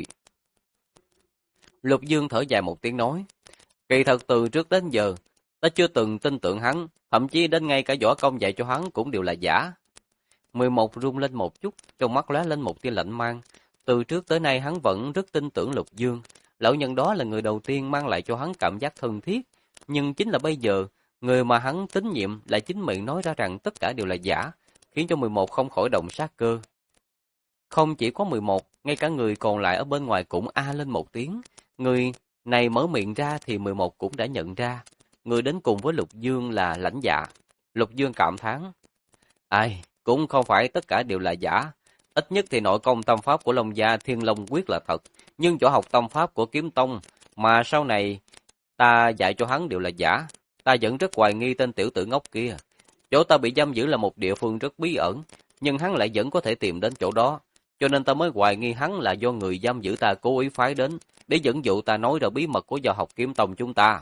S1: Lục Dương thở dài một tiếng nói, kỳ thật từ trước đến giờ, ta chưa từng tin tưởng hắn, thậm chí đến ngay cả võ công dạy cho hắn cũng đều là giả. 11 rung lên một chút, trong mắt lóe lên một tia lạnh mang. Từ trước tới nay hắn vẫn rất tin tưởng Lục Dương. Lão nhân đó là người đầu tiên mang lại cho hắn cảm giác thân thiết. Nhưng chính là bây giờ, người mà hắn tín nhiệm lại chính miệng nói ra rằng tất cả đều là giả, khiến cho 11 không khỏi động sát cơ. Không chỉ có 11, ngay cả người còn lại ở bên ngoài cũng a lên một tiếng. Người này mở miệng ra thì 11 cũng đã nhận ra. Người đến cùng với Lục Dương là Lãnh Dạ. Lục Dương cảm thán, ai, cũng không phải tất cả đều là giả. Ít nhất thì nội công tâm pháp của Long Gia Thiên Long Quyết là thật, nhưng chỗ học tâm pháp của Kiếm Tông mà sau này ta dạy cho hắn đều là giả. Ta vẫn rất hoài nghi tên tiểu tử ngốc kia. Chỗ ta bị giam giữ là một địa phương rất bí ẩn, nhưng hắn lại vẫn có thể tìm đến chỗ đó. Cho nên ta mới hoài nghi hắn là do người giam giữ ta cố ý phái đến, để dẫn dụ ta nói ra bí mật của giờ học Kiếm Tông chúng ta.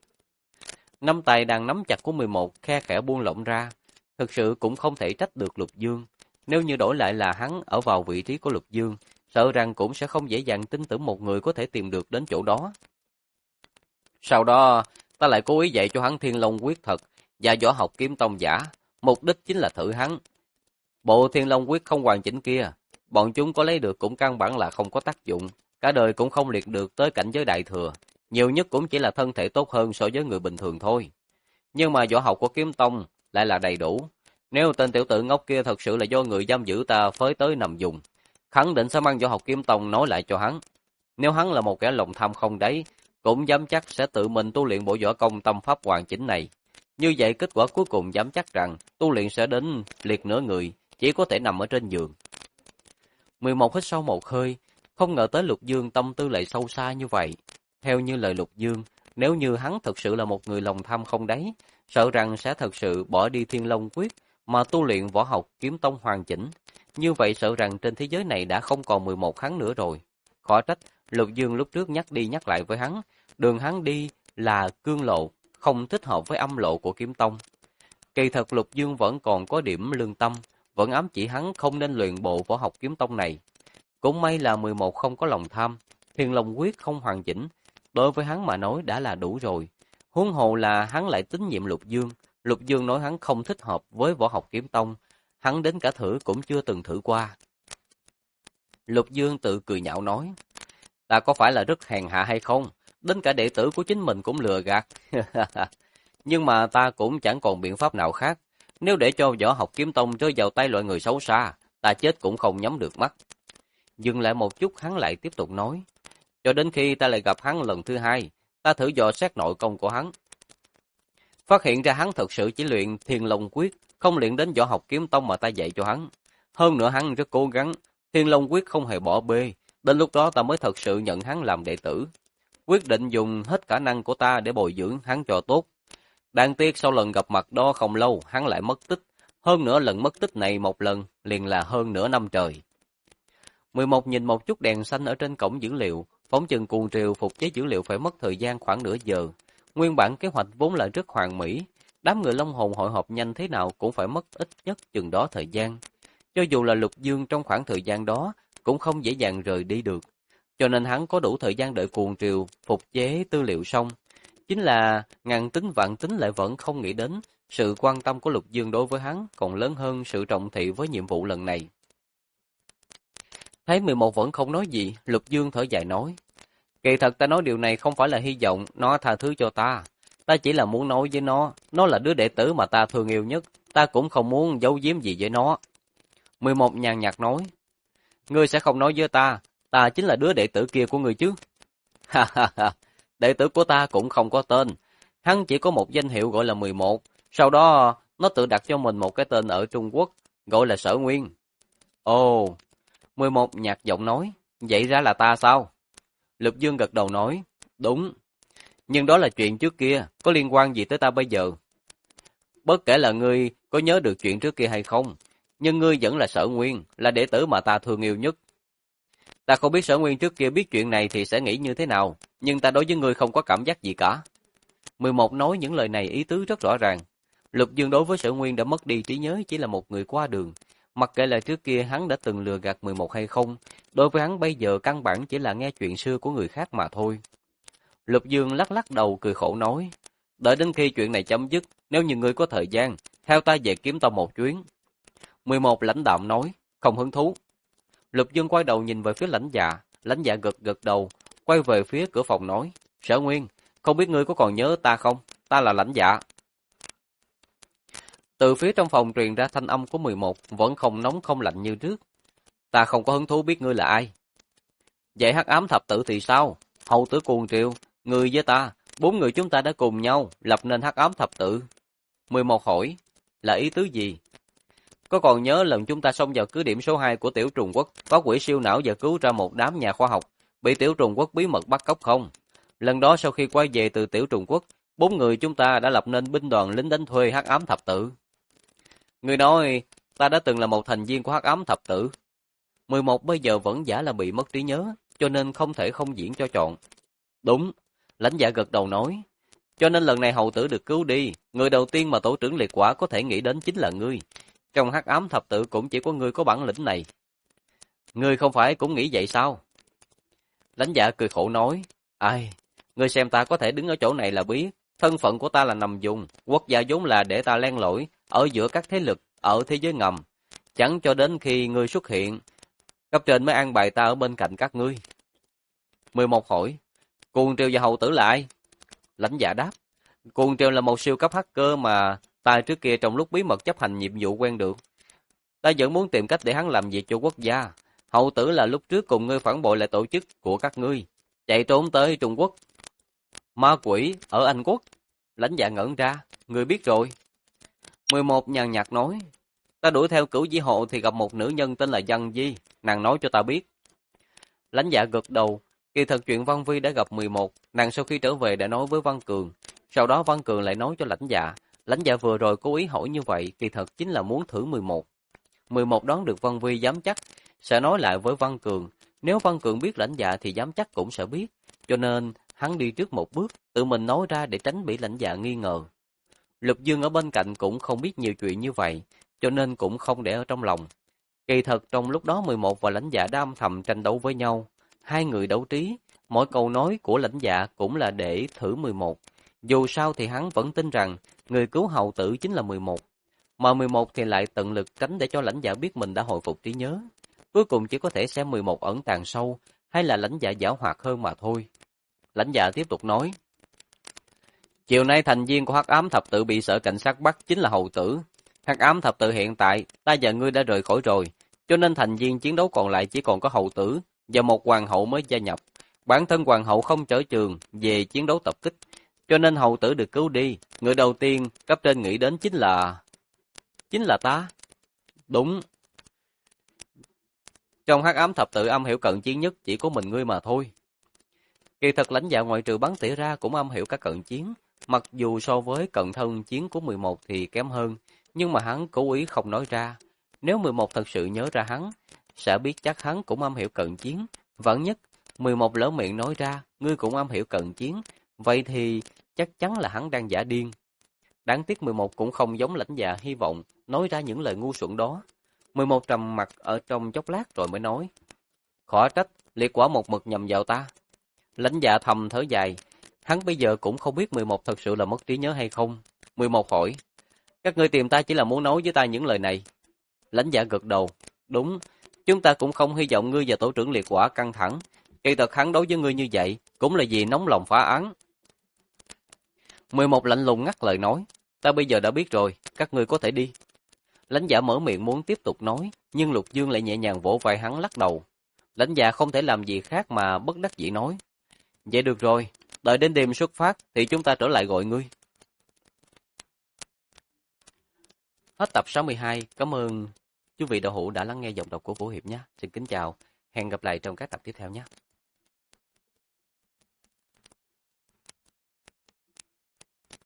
S1: Nắm tay đang nắm chặt của 11 khe khẽ buông lỏng ra. Thực sự cũng không thể trách được Lục Dương. Nếu như đổi lại là hắn ở vào vị trí của Lục Dương, sợ rằng cũng sẽ không dễ dàng tin tưởng một người có thể tìm được đến chỗ đó. Sau đó, ta lại cố ý dạy cho hắn Thiên Long Quyết thật và võ học Kiếm Tông giả, mục đích chính là thử hắn. Bộ Thiên Long Quyết không hoàn chỉnh kia, bọn chúng có lấy được cũng căn bản là không có tác dụng, cả đời cũng không liệt được tới cảnh giới đại thừa, nhiều nhất cũng chỉ là thân thể tốt hơn so với người bình thường thôi. Nhưng mà võ học của Kiếm Tông lại là đầy đủ. Nếu tên tiểu tử ngốc kia thật sự là do người giam giữ ta phới tới nằm dùng, khẳng định sẽ mang võ học Kiếm Tông nói lại cho hắn. Nếu hắn là một kẻ lòng tham không đáy, cũng dám chắc sẽ tự mình tu luyện bộ võ công tâm pháp hoàn chỉnh này. Như vậy kết quả cuối cùng dám chắc rằng tu luyện sẽ đến liệt nửa người, chỉ có thể nằm ở trên giường. 11 hít sâu một hơi, không ngờ tới Lục Dương tâm tư lại sâu xa như vậy. Theo như lời Lục Dương, nếu như hắn thực sự là một người lòng tham không đáy, sợ rằng sẽ thật sự bỏ đi Thiên Long Quyết mà tu luyện võ học Kiếm Tông hoàn chỉnh. Như vậy sợ rằng trên thế giới này đã không còn 11 hắn nữa rồi. Khó trách, Lục Dương lúc trước nhắc đi nhắc lại với hắn, đường hắn đi là cương lộ, không thích hợp với âm lộ của Kiếm Tông. Kỳ thật Lục Dương vẫn còn có điểm lương tâm, vẫn ám chỉ hắn không nên luyện bộ võ học Kiếm Tông này. Cũng may là 11 không có lòng tham, Thiên Long Quyết không hoàn chỉnh, đối với hắn mà nói đã là đủ rồi. Huống hồ là hắn lại tín nhiệm Lục Dương. Lục Dương nói hắn không thích hợp với võ học Kiếm Tông, hắn đến cả thử cũng chưa từng thử qua. Lục Dương tự cười nhạo nói, ta có phải là rất hèn hạ hay không? Đến cả đệ tử của chính mình cũng lừa gạt. Nhưng mà ta cũng chẳng còn biện pháp nào khác. Nếu để cho võ học Kiếm Tông rơi vào tay loại người xấu xa, ta chết cũng không nhắm được mắt. Dừng lại một chút hắn lại tiếp tục nói, cho đến khi ta lại gặp hắn lần thứ hai, ta thử dò xét nội công của hắn. Phát hiện ra hắn thật sự chỉ luyện Thiên Long Quyết, không luyện đến võ học Kiếm Tông mà ta dạy cho hắn. Hơn nữa hắn rất cố gắng, Thiên Long Quyết không hề bỏ bê, Đến lúc đó ta mới thật sự nhận hắn làm đệ tử. Quyết định dùng hết khả năng của ta để bồi dưỡng hắn cho tốt. Đáng tiếc sau lần gặp mặt đó không lâu, hắn lại mất tích. Hơn nữa lần mất tích này một lần, liền là hơn nửa năm trời. 11 nhìn một chút đèn xanh ở trên cổng dữ liệu, phóng chừng cuồng triều phục chế dữ liệu phải mất thời gian khoảng nửa giờ. Nguyên bản kế hoạch vốn là rất hoàn mỹ, đám người Long Hồn hội họp nhanh thế nào cũng phải mất ít nhất chừng đó thời gian. Cho dù là Lục Dương trong khoảng thời gian đó, cũng không dễ dàng rời đi được. Cho nên hắn có đủ thời gian đợi cuồng triều phục chế tư liệu xong. Chính là ngàn tính vạn tính lại vẫn không nghĩ đến, sự quan tâm của Lục Dương đối với hắn còn lớn hơn sự trọng thị với nhiệm vụ lần này. Thấy 11 vẫn không nói gì, Lục Dương thở dài nói. Kỳ thật ta nói điều này không phải là hy vọng nó tha thứ cho ta. Ta chỉ là muốn nói với nó là đứa đệ tử mà ta thương yêu nhất, ta cũng không muốn giấu giếm gì với nó. 11 nhàn nhạt nói. Ngươi sẽ không nói với ta chính là đứa đệ tử kia của ngươi chứ. Ha ha ha, đệ tử của ta cũng không có tên. Hắn chỉ có một danh hiệu gọi là 11, sau đó nó tự đặt cho mình một cái tên ở Trung Quốc, gọi là Sở Nguyên. Ồ, 11 nhạt giọng nói, vậy ra là ta sao? Lục Dương gật đầu nói, đúng, nhưng đó là chuyện trước kia, có liên quan gì tới ta bây giờ? Bất kể là ngươi có nhớ được chuyện trước kia hay không, nhưng ngươi vẫn là Sở Nguyên, là đệ tử mà ta thương yêu nhất. Ta không biết Sở Nguyên trước kia biết chuyện này thì sẽ nghĩ như thế nào, nhưng ta đối với ngươi không có cảm giác gì cả. 11 nói những lời này ý tứ rất rõ ràng. Lục Dương đối với Sở Nguyên đã mất đi trí nhớ, chỉ là một người qua đường. Mặc kệ là trước kia hắn đã từng lừa gạt 11 hay không, đối với hắn bây giờ căn bản chỉ là nghe chuyện xưa của người khác mà thôi. Lục Dương lắc lắc đầu cười khổ nói, đợi đến khi chuyện này chấm dứt, nếu như ngươi có thời gian, theo ta về kiếm tao một chuyến. 11 lãnh đạm nói, không hứng thú. Lục Dương quay đầu nhìn về phía lãnh dạ gật gật đầu, quay về phía cửa phòng nói, Sở Nguyên, không biết ngươi có còn nhớ ta không? Ta là lãnh dạ. Từ phía trong phòng truyền ra thanh âm của 11, vẫn không nóng không lạnh như trước. Ta không có hứng thú biết ngươi là ai. Vậy Hắc Ám Thập Tự thì sao? Hậu tử cuồng triều, ngươi với ta, 4 người chúng ta đã cùng nhau lập nên Hắc Ám Thập Tự. 11 hỏi, là ý tứ gì? Có còn nhớ lần chúng ta xông vào cứ điểm số 2 của Tiểu Trùng Quốc, phá hủy siêu não và cứu ra một đám nhà khoa học, bị Tiểu Trùng Quốc bí mật bắt cóc không? Lần đó sau khi quay về từ Tiểu Trùng Quốc, 4 người chúng ta đã lập nên binh đoàn lính đánh thuê Hắc Ám Thập Tự. Người nói, ta đã từng là một thành viên của Hắc Ám Thập Tự. 11 bây giờ vẫn giả là bị mất trí nhớ, cho nên không thể không diễn cho chọn. Đúng, lãnh dạ gật đầu nói. Cho nên lần này hầu tử được cứu đi, người đầu tiên mà tổ trưởng liệt quả có thể nghĩ đến chính là ngươi. Trong Hắc Ám Thập Tự cũng chỉ có ngươi có bản lĩnh này. Ngươi không phải cũng nghĩ vậy sao? Lãnh dạ cười khổ nói, ai, ngươi xem ta có thể đứng ở chỗ này là biết, thân phận của ta là nằm vùng, quốc gia vốn là để ta len lỏi ở giữa các thế lực ở thế giới ngầm, chẳng cho đến khi ngươi xuất hiện, cấp trên mới an bài ta ở bên cạnh các ngươi. 11 hỏi, Cuồng Triều và hầu tử là ai? Lãnh dạ đáp, Cuồng Triều là một siêu cấp hacker mà ta trước kia trong lúc bí mật chấp hành nhiệm vụ quen được. Ta vẫn muốn tìm cách để hắn làm việc cho quốc gia. Hậu tử là lúc trước cùng ngươi phản bội lại tổ chức của các ngươi, chạy trốn tới Trung Quốc. Ma quỷ ở Anh Quốc. Lãnh dạ ngẩn ra, ngươi biết rồi. 11 nhàn nhạt nói, ta đuổi theo Cửu Vĩ Hộ thì gặp một nữ nhân tên là Văn Vi, nàng nói cho ta biết. Lãnh dạ gật đầu, kỳ thật chuyện Văn Vi đã gặp 11, nàng sau khi trở về đã nói với Văn Cường, sau đó Văn Cường lại nói cho lãnh dạ. Lãnh dạ vừa rồi cố ý hỏi như vậy, kỳ thật chính là muốn thử 11. 11 đoán được Văn Vi dám chắc, sẽ nói lại với Văn Cường, nếu Văn Cường biết lãnh dạ thì dám chắc cũng sẽ biết, cho nên hắn đi trước một bước, tự mình nói ra để tránh bị lãnh dạ nghi ngờ. Lục Dương ở bên cạnh cũng không biết nhiều chuyện như vậy, cho nên cũng không để ở trong lòng. Kỳ thật trong lúc đó 11 và lãnh dạ đã âm thầm tranh đấu với nhau, hai người đấu trí, mỗi câu nói của lãnh dạ cũng là để thử 11. Dù sao thì hắn vẫn tin rằng người cứu hậu tử chính là 11. Mà 11 thì lại tận lực tránh để cho lãnh dạ biết mình đã hồi phục trí nhớ. Cuối cùng chỉ có thể xem 11 ẩn tàng sâu, hay là lãnh dạ giảo hoạt hơn mà thôi. Lãnh dạ tiếp tục nói. Chiều nay thành viên của Hắc Ám Thập Tự bị sở cảnh sát bắt chính là hầu tử. Hắc Ám Thập Tự hiện tại, ta và ngươi đã rời khỏi rồi, cho nên thành viên chiến đấu còn lại chỉ còn có hầu tử và một hoàng hậu mới gia nhập. Bản thân hoàng hậu không trở trường về chiến đấu tập kích, cho nên hầu tử được cứu đi. Người đầu tiên cấp trên nghĩ đến chính là ta. Đúng. Trong hắc ám thập tự am hiểu cận chiến nhất chỉ có mình ngươi mà thôi. Kỳ thật lãnh dạ ngoại trừ bắn tỉa ra cũng am hiểu cả cận chiến, mặc dù so với cận thân chiến của 11 thì kém hơn, nhưng mà hắn cố ý không nói ra. Nếu 11 thật sự nhớ ra hắn, sẽ biết chắc hắn cũng am hiểu cận chiến. Vạn nhất, 11 lỡ miệng nói ra, ngươi cũng am hiểu cận chiến, vậy thì chắc chắn là hắn đang giả điên. Đáng tiếc 11 cũng không giống lãnh dạ hy vọng, nói ra những lời ngu xuẩn đó. 11 trầm mặt ở trong chốc lát rồi mới nói, khó trách, liệt quả một mực nhầm vào ta. Lãnh dạ thầm thở dài, hắn bây giờ cũng không biết 11 thật sự là mất trí nhớ hay không. 11 hỏi, các ngươi tìm ta chỉ là muốn nói với ta những lời này. Lãnh dạ gật đầu, đúng, chúng ta cũng không hy vọng ngươi và tổ trưởng liệt quả căng thẳng. Kỳ thật hắn đối với ngươi như vậy, cũng là vì nóng lòng phá án. 11 lạnh lùng ngắt lời nói, ta bây giờ đã biết rồi, các ngươi có thể đi. Lãnh dạ mở miệng muốn tiếp tục nói, nhưng Lục Dương lại nhẹ nhàng vỗ vai hắn lắc đầu. Lãnh dạ không thể làm gì khác mà bất đắc dĩ nói, vậy được rồi, đợi đến đêm xuất phát thì chúng ta trở lại gọi ngươi. Hết tập 62, cảm ơn quý vị đạo hữu đã lắng nghe giọng đọc của Vũ Hiệp nhé. Xin kính chào, hẹn gặp lại trong các tập tiếp theo nhé.